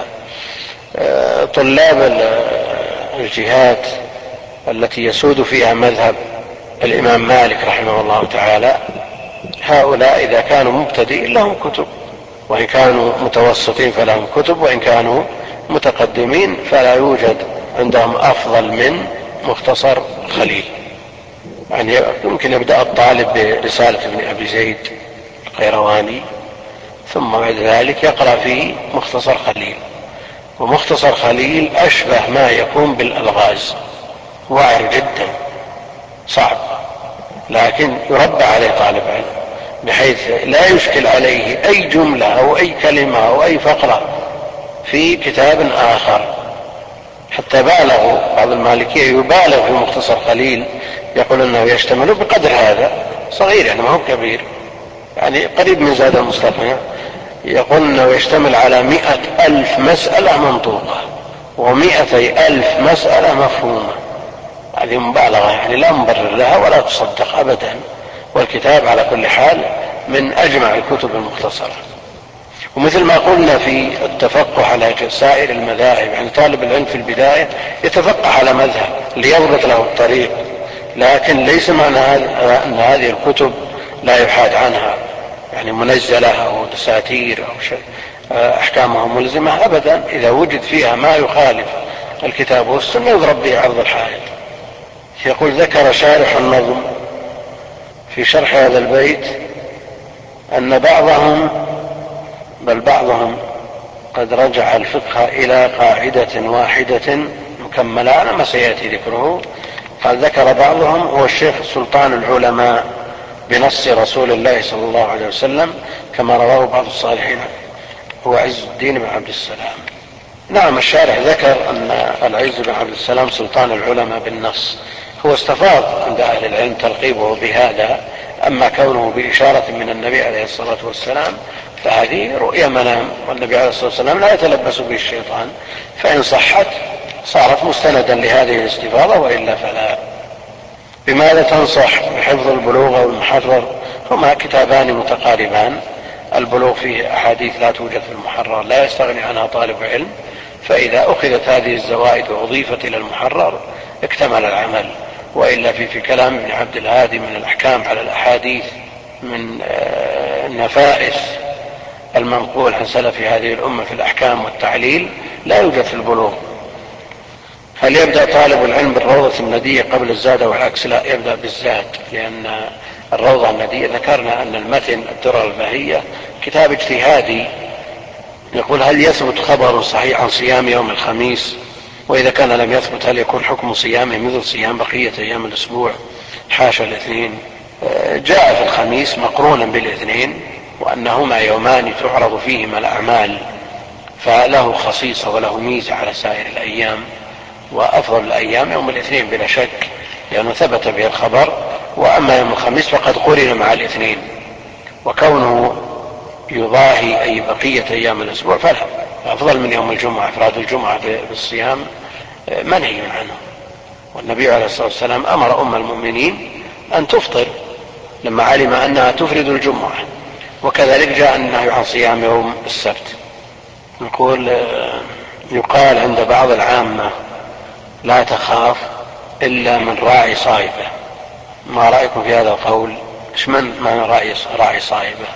طلاب الجهات التي يسود فيها مذهب الإمام مالك رحمه الله تعالى، هؤلاء إذا كانوا مبتدئين لهم كتب، وإن كانوا متوسطين فلهم كتب، وإن كانوا متقدمين فلا يوجد عندهم أفضل من مختصر خليل. يعني يمكن يبدأ الطالب برسالة ابن أبي زيد القيرواني، ثم بعد ذلك يقرأ في مختصر خليل. ومختصر خليل أشبه ما يكون بالألغاز، واعر جدا صعب، لكن يربى عليه طالب علم بحيث لا يشكل عليه أي جملة أو أي كلمة أو أي فقرة في كتاب آخر. حتى بالغوا بعض المالكية يبالغ في مختصر خليل، يقول أنه يشتمل بقدر هذا صغير، يعني ما هو كبير، يعني قريب من زاد المصطفى، يقول أنه يشتمل على 100,000 مسألة منطوقة و200,000 مسألة مفهومة. هذه مبالغة يعني لا مبرر لها ولا تصدق أبدا. والكتاب على كل حال من أجمع الكتب المختصرة. ومثل ما قلنا في التفقه على سائر المذاهب، يعني طالب العلم في البداية يتفقه على مذهب ليضبط له الطريق، لكن ليس معنى أن هذه الكتب لا يحاد عنها، يعني منزلة أو دساتير أو شيء أحكامها ملزمة أبدا. إذا وجد فيها ما يخالف الكتاب والسنة يضرب به عرض الحائط. يقول: ذكر شارح النظم في شرح هذا البيت أن بعضهم قد رجع الفقه إلى قاعدة واحدة مكملة على ما سيأتي ذكره. قال: ذكر بعضهم هو الشيخ سلطان العلماء بنص رسول الله صلى الله عليه وسلم، كما رواه بعض الصالحين هو عز الدين بن عبد السلام. نعم، الشارح ذكر أن العز بن عبد السلام سلطان العلماء بالنص، هو استفاض عند أهل العلم تلقيبه بهذا. أما كونه بإشارة من النبي عليه الصلاة والسلام فهذه رؤيا منام، والنبي عليه الصلاة والسلام لا يتلبس به الشيطان، فإن صحت صارت مستندا لهذه الاستفاضة، وإلا فلا. بماذا تنصح بحفظ البلوغ والمحرر؟ هما كتابان متقاربان. البلوغ فيه أحاديث لا توجد في المحرر لا يستغني عنها طالب علم، فإذا أخذت هذه الزوائد وأضيفت إلى المحرر اكتمل العمل. وإلا في كلام ابن عبد الهادي من الأحكام على الأحاديث من النفائس المنقول عن سلف هذه الأمة في الأحكام والتعليل لا يوجد في البلوغ. هل يبدأ طالب العلم بالروضة الندية قبل الزاد والعكس؟ لا، يبدأ بالزاد، لأن الروضة الندية ذكرنا أن المتن الدرر البهية كتاب اجتهادي. يقول: هل يثبت خبر صحيح عن صيام يوم الخميس وإذا كان لم يثبت هل يكون حكم صيامه مثل صيام بقية أيام الأسبوع حاشا الاثنين؟ جاء في الخميس مقرونا بالاثنين وأنهما يومان تعرض فيهما الأعمال، فله خصيصة وله ميزة على سائر الأيام، وأفضل الأيام يوم الاثنين بلا شك لأنه ثبت به الخبر. وأما يوم الخميس فقد قرن مع الاثنين، وكونه يضاهي أي بقية أيام الأسبوع فلا أفضل من يوم الجمعة. إفراد الجمعة بالصيام منهي عنه، والنبي عليه الصلاة والسلام أمر أم المؤمنين أن تفطر لما علم أنها تفرد الجمعة، وكذلك جاء النهي عن صيام يوم السبت. يقال عند بعض العامة لا تخاف إلا من راعي صائبة. ما رأيكم في هذا القول؟ ايش من راعي صائبة؟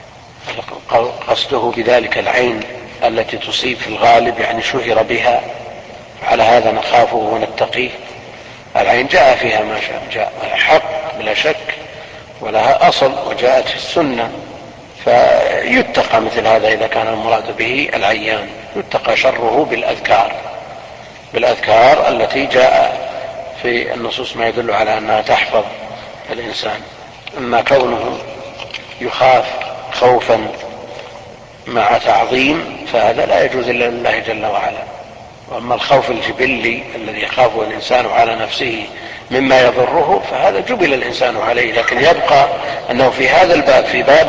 قصده بذلك العين التي تصيب في الغالب، يعني شهر بها، على هذا نخافه ونتقيه. العين جاء فيها ما جاء حق بلا شك، ولها أصل وجاءت في السنة، فيتقى مثل هذا إذا كان المراد به العيان، يتقى شره بالأذكار التي جاء في النصوص ما يدل على أنها تحفظ الإنسان. أما كونه يخاف خوفا مع تعظيم فهذا لا يجوز إلا لله جل وعلا. وأما الخوف الجبلي الذي يخافه الإنسان على نفسه مما يضره فهذا جبل الإنسان عليه، لكن يبقى أنه في هذا الباب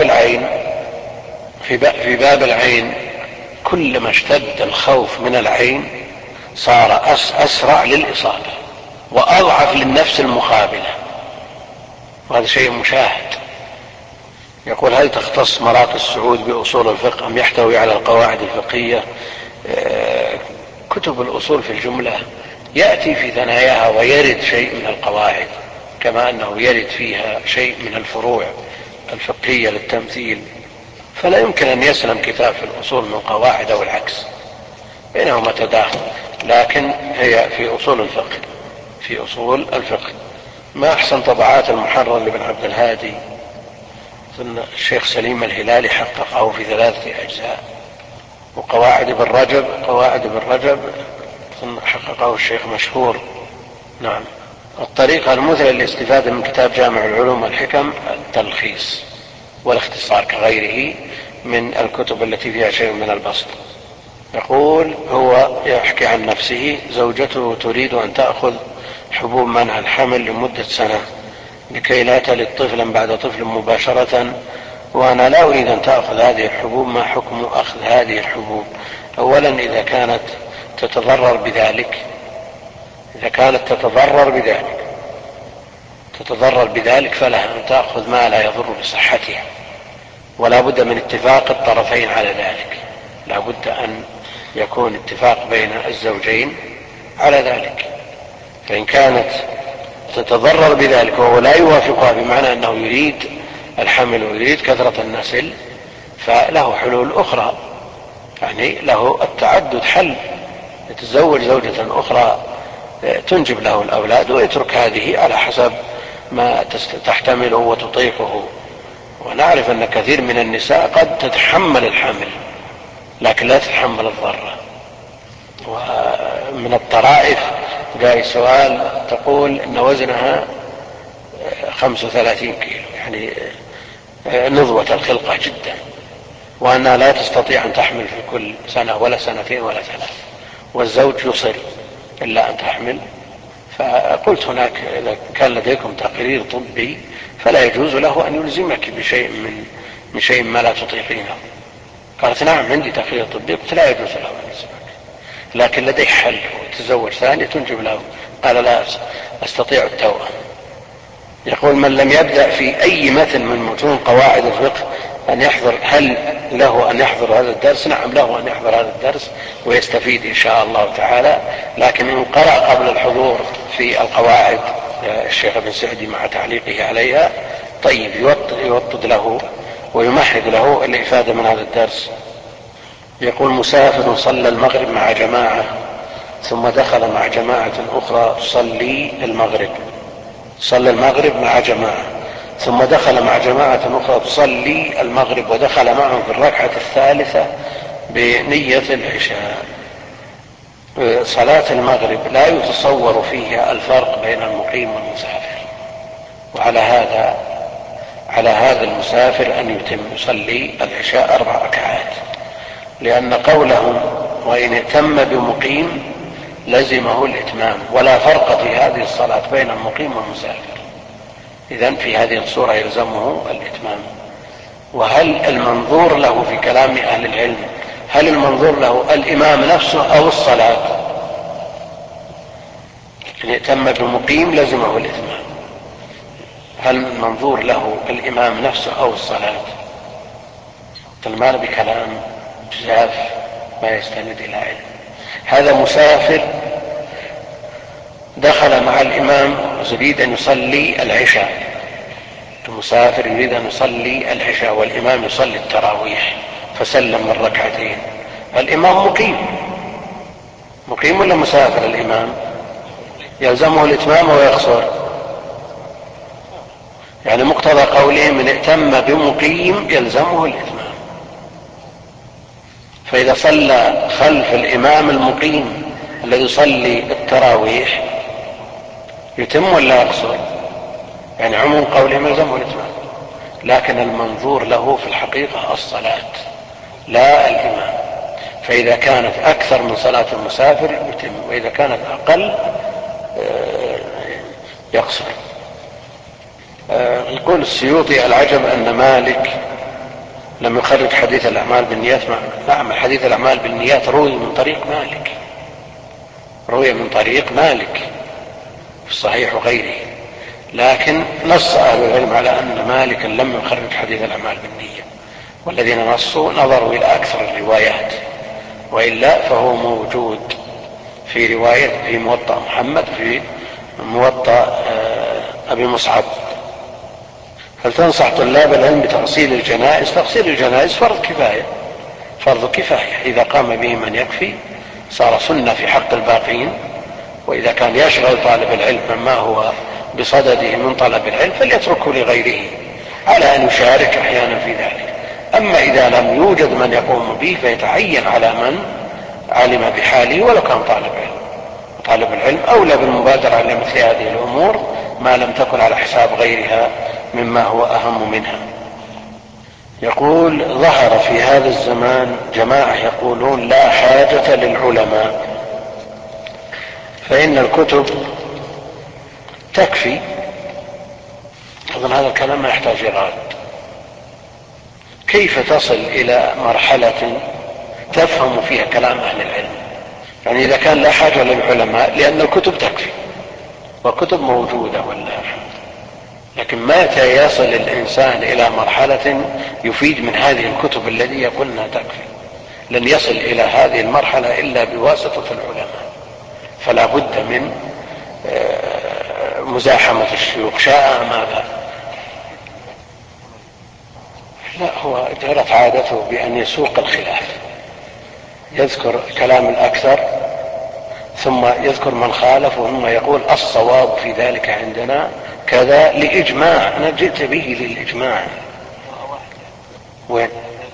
في باب العين كلما اشتد الخوف من العين صار أسرع للإصابة وأضعف للنفس المقابلة، وهذا شيء مشاهد. يقول: هل تختص مراكز سعود بأصول الفقه أم يحتوي على القواعد الفقهية؟ كتب الأصول في الجملة يأتي في ثناياها ويرد شيء من القواعد، كما أنه يرد فيها شيء من الفروع الفقهية للتمثيل، فلا يمكن أن يسلم كتاب في الأصول من قواعد أو العكس، بينهما تداخل، لكن هي في أصول الفقه. ما أحسن طبعات المحرر لابن عبد الهادي، الشيخ سليم الهلالي حققه في 3 أجزاء. وقواعد ابن رجب حققه الشيخ مشهور. نعم. الطريقة المثلى للاستفادة من كتاب جامع العلوم والحكم التلخيص والاختصار كغيره من الكتب التي فيها شيء من البسط. يقول: هو يحكي عن نفسه: زوجته تريد أن تأخذ حبوب منع الحمل لمدة سنة لكي لا تلد طفلا بعد طفل مباشرة، وأنا لا أريد أن تأخذ هذه الحبوب. ما حكم أخذ هذه الحبوب؟ أولا، إذا كانت تتضرر بذلك فلها أن تأخذ ما لا يضر بصحتها، ولا بد من اتفاق الطرفين على ذلك، لا بد أن يكون اتفاق بين الزوجين على ذلك. فإن كانت تتضرر بذلك وهو لا يوافقها بمعنى أنه يريد الحمل ويريد كثرة النسل، فله حلول أخرى، يعني له التعدد حل، يتزوج زوجة أخرى تنجب له الأولاد ويترك هذه على حسب ما تحتمله وتطيقه. ونعرف أن كثير من النساء قد تتحمل الحمل لكن لا تتحمل الضرة. ومن الطرائف جاء سؤال تقول إن وزنها 35 كيلو، يعني نضوة الخلقة جدا، وأنها لا تستطيع أن تحمل في كل سنة ولا سنتين ولا 3، والزوج يصر إلا أن تحمل. فقلت هناك إذا كان لديكم تقرير طبي فلا يجوز له أن يلزمك بشيء من شيء ما لا تطيقينه. قالت: نعم عندي تقرير طبي. قلت: لا يجوز له أن يلزمك، لكن لديه حل، تزوج ثانية تنجب له. قال: لا أستطيع التوأم. يقول: من لم يبدأ في أي متن من متون قواعد الفقه أن يحضر، هل له أن يحضر هذا الدرس؟ نعم له أن يحضر هذا الدرس ويستفيد إن شاء الله تعالى، لكن إن قرأ قبل الحضور في القواعد الشيخ ابن سعدي مع تعليقه عليها طيب، يوطد له ويمهد له الإفادة من هذا الدرس. يقول: مسافر صلى المغرب مع جماعة ثم دخل مع جماعة أخرى تصلي المغرب، صلى المغرب مع جماعة ثم دخل مع جماعة أخرى تصلي المغرب ودخل معهم في الركعة الثالثة بنية العشاء. صلاة المغرب لا يتصور فيها الفرق بين المقيم والمسافر، وعلى هذا المسافر أن يصلي العشاء 4 ركعات، لأن قولهم وإن اتم بمقيم لزمه الإتمام، ولا فرق في هذه الصلاة بين المقيم والمسافر، إذن في هذه الصورة يلزمه الإتمام. وهل المنظور له في كلام أهل العلم، هل المنظور له الإمام نفسه أو الصلاة؟ إن اتم بمقيم لزمه الإتمام. هل المنظور له الإمام نفسه أو الصلاة؟ المال بكلام جزاف ما يستند إلى علم. هذا مسافر دخل مع الإمام يريد أن يصلي العشاء، المسافر يريد أن يصلي العشاء والإمام يصلي التراويح، فسلم من 2 ركعتين. الإمام مقيم ولا مسافر؟ الإمام يلزمه الإتمام ويقصر، يعني مقتضى قولهم من ائتم بمقيم يلزمه الإتمام. فإذا صلى خلف الإمام المقيم الذي يصلي التراويح يتم ولا يقصر؟ يعني عموم قولهم يلزمه الإتمام، لكن المنظور له في الحقيقة الصلاة لا الإمام. فإذا كانت أكثر من صلاة المسافر يتم، وإذا كانت أقل يقصر. يقول السيوطي: العجب أن مالك لم يخرج حديث الأعمال بالنيات. نعم، حديث الأعمال بالنيات روي من طريق مالك في الصحيح وغيره، لكن نص أهل العلم على أن مالكا لم يخرج حديث الأعمال بالنية، والذين نصوا نظروا إلى أكثر الروايات، وإلا فهو موجود في رواية في موطأ محمد، في موطأ أبي مصعب. هل تنصح طلاب العلم بتغسيل الجنائز؟ تغسيل الجنائز فرض كفاية، إذا قام به من يكفي صار سنة في حق الباقين، وإذا كان يشغل طالب العلم مما هو بصدده من طلب العلم فليتركه لغيره على أن يشارك أحيانا في ذلك. أما إذا لم يوجد من يقوم به فيتعين على من علم بحاله ولو كان طالب العلم أولى بالمبادرة لمثل هذه الأمور ما لم تكن على حساب غيرها مما هو أهم منها. يقول: ظهر في هذا الزمان جماعة يقولون لا حاجة للعلماء، فإن الكتب تكفي. أظن هذا الكلام ما يحتاج إرادة. كيف تصل إلى مرحلة تفهم فيها كلام أهل العلم؟ يعني إذا كان لا حاجة للعلماء لأن الكتب تكفي، والكتب موجودة والله، لكن متى يصل الإنسان إلى مرحلة يفيد من هذه الكتب التي يقولنا تكفي؟ لن يصل إلى هذه المرحلة إلا بواسطة العلماء، فلا بد من مزاحمة الشيوخ شاء ماذا. لا، هو جرت عادته بأن يسوق الخلاف، يذكر كلام الأكثر ثم يذكر من خالف ثم يقول الصواب في ذلك عندنا كذا لإجماع. أنا جئت به للإجماع. وين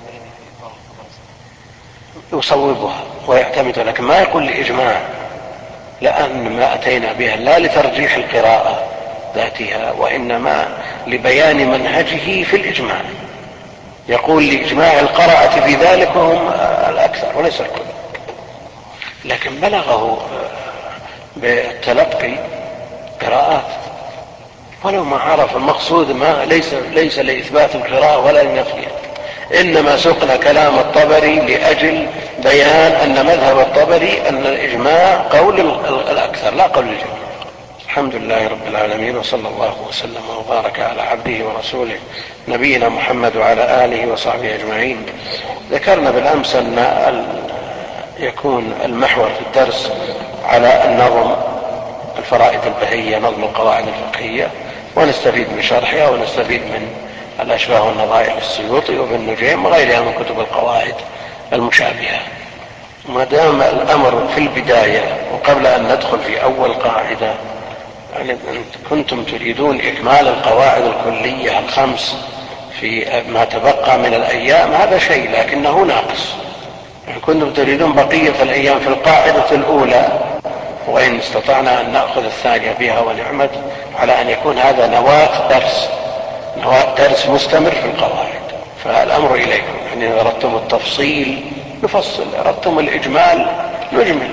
يصوبها ويعتمد، لكن ما يقول لإجماع، لأن ما أتينا بها لا لترجيح القراءة ذاتها، وإنما لبيان منهجه في الإجماع. يقول لإجماع القراءة في ذلك وهم الأكثر وليس الكل، لكن بلغه بالتلقي قراءات ولو ما عرف المقصود، ما ليس لإثبات القراءة ولا لنفيها، إنما سقنا كلام الطبري لأجل بيان أن مذهب الطبري أن الإجماع قول الأكثر لا قول الجمهور. الحمد لله رب العالمين، وصلى الله وسلم وبارك على عبده ورسوله نبينا محمد وعلى آله وصحبه أجمعين. ذكرنا بالأمس أن يكون المحور في الدرس على النظم الفرائد البهية، نظم القواعد الفقهية، ونستفيد من شرحها ونستفيد من الأشباه والنظائر للسيوطي وابن نجيم وغيرها من كتب القواعد المشابهة. ما دام الأمر في البداية وقبل أن ندخل في أول قاعدة، يعني كنتم تريدون إكمال القواعد الكلية 5 في ما تبقى من الأيام، هذا شيء لكنه ناقص. يعني كنتم تريدون بقية الأيام في القاعدة الأولى، وإن استطعنا أن نأخذ الثانية بها ونعمت، على أن يكون هذا نواة درس مستمر في القواعد. فالأمر إليكم، يعني إذا أردتم التفصيل نفصل، أردتم الإجمال نجمل.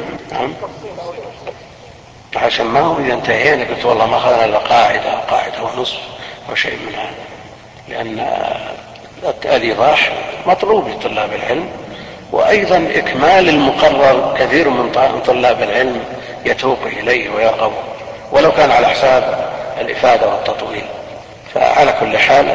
عشان ما هو إذا انتهينا قلت والله ما أخذنا إلا قاعدة ونصف أو شيء من هذا، لأن الإيضاح مطلوب لطلاب العلم، وأيضا إكمال المقرر كثير من طلاب العلم يتوق إليه ويرغب، ولو كان على حساب الإفادة والتطويل. فعلى كل حال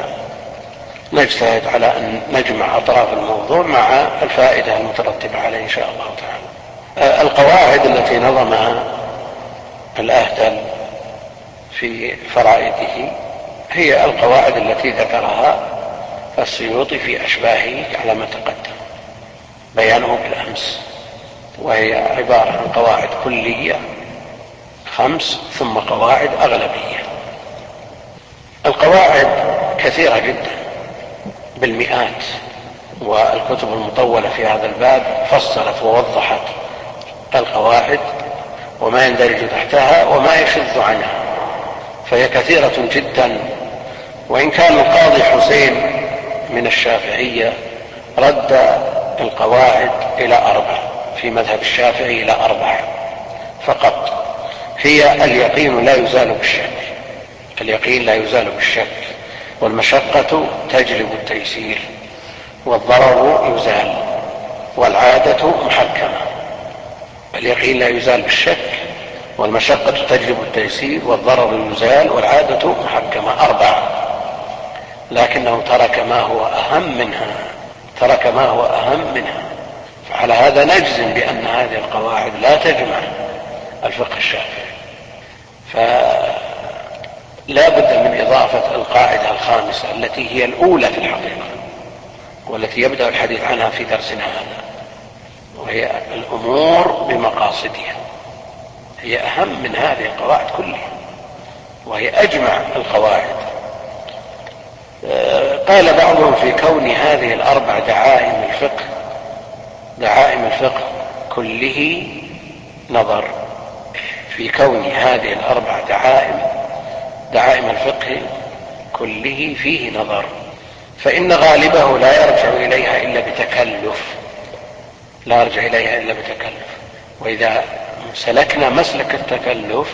نجتهد على أن نجمع أطراف الموضوع مع الفائدة المترتبة عليه إن شاء الله تعالى. القواعد التي نظمها الأهدل في فرائده هي القواعد التي ذكرها السيوطي في أشباهه على ما تقدم بيانه بالأمس، وهي عبارة عن قواعد كلية 5 ثم قواعد أغلبية. القواعد كثيرة جدا بالمئات، والكتب المطولة في هذا الباب فصلت ووضحت القواعد وما يندرج تحتها وما يشذ عنها، فهي كثيرة جدا. وإن كان القاضي حسين من الشافعية رد القواعد إلى 4 في مذهب الشافعي، إلى 4 فقط. هي اليقين لا يزال بالشك، اليقين لا يزال بالشك، والمشقة تجلب التيسير، والضرر يزال، والعادة محكمة. اليقين لا يزال بالشك، والمشقة تجلب التيسير، والضرر يزال، والعادة محكمة. 4. لكنه ترك ما هو أهم منها. فعلى هذا نجزم بأن هذه القواعد لا تجمع الفقه الشافعي، فلا بد من إضافة القاعدة الخامسة التي هي الأولى في الحقيقة، والتي يبدأ الحديث عنها في درسنا هذا، وهي الأمور بمقاصدها. هي أهم من هذه القواعد كلها، وهي أجمع القواعد. قال بعضهم في كون هذه 4 دعائم الفقه كله نظر، في كون هذه 4 دعائم الفقه كله فيه نظر، فإن غالبه لا يرجع إليها إلا بتكلف. وإذا سلكنا مسلك التكلف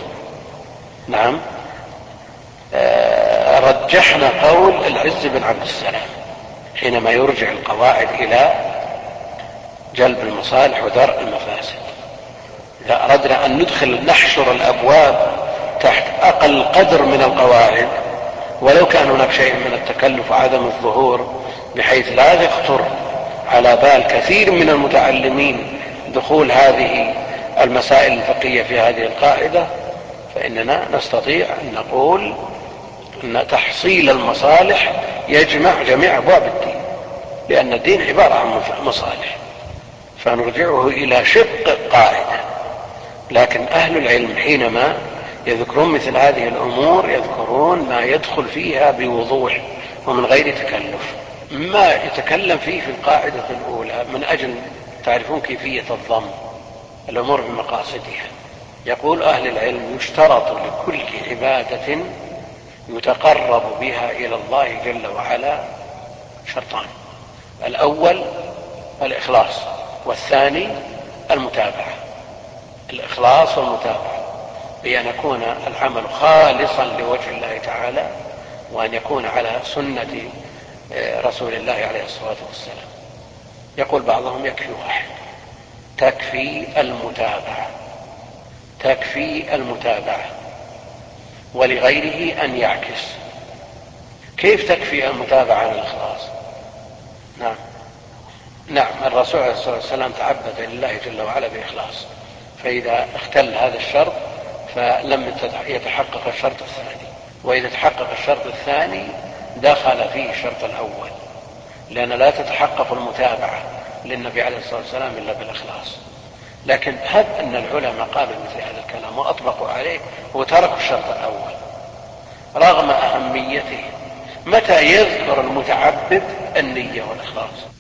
رجحنا قول العز بن عبد السلام حينما يرجع القواعد إلى جلب المصالح ودرء المفاسد. إذا أردنا أن نحشر الأبواب تحت أقل قدر من القواعد، ولو كان هناك شيء من التكلف وعدم الظهور بحيث لا يخطر على بال كثير من المتعلمين دخول هذه المسائل الفقهية في هذه القاعدة، فإننا نستطيع أن نقول أن تحصيل المصالح يجمع جميع أبواب الدين، لأن الدين عبارة عن مصالح، فنرجعه إلى شق قاعدة. لكن أهل العلم حينما يذكرون مثل هذه الأمور يذكرون ما يدخل فيها بوضوح ومن غير تكلف. ما يتكلم فيه في القاعدة الأولى من أجل تعرفون كيفية الضم الأمور بمقاصدها. يقول أهل العلم يشترط لكل عبادة يتقرب بها إلى الله جل وعلا شرطان: الأول الإخلاص، والثاني المتابعة. الإخلاص والمتابعة، بأن يكون العمل خالصا لوجه الله تعالى، وأن يكون على سنة رسول الله عليه الصلاة والسلام. يقول بعضهم يكفي واحد، تكفي المتابعة، ولغيره أن يعكس. كيف تكفي المتابعة عن الإخلاص؟ نعم الرسول عليه الصلاة والسلام تعبد لله جل وعلا بإخلاص، فإذا اختل هذا الشرط فلم يتحقق الشرط الثاني، وإذا تحقق الشرط الثاني دخل فيه الشرط الأول، لأن لا تتحقق المتابعة للنبي عليه الصلاة والسلام إلا بالإخلاص. لكن هب أن العلماء قالوا مثل هذا الكلام وأطبقوا عليه وتركوا الشرط الأول رغم أهميته. متى يذكر المتعبد النية والإخلاص؟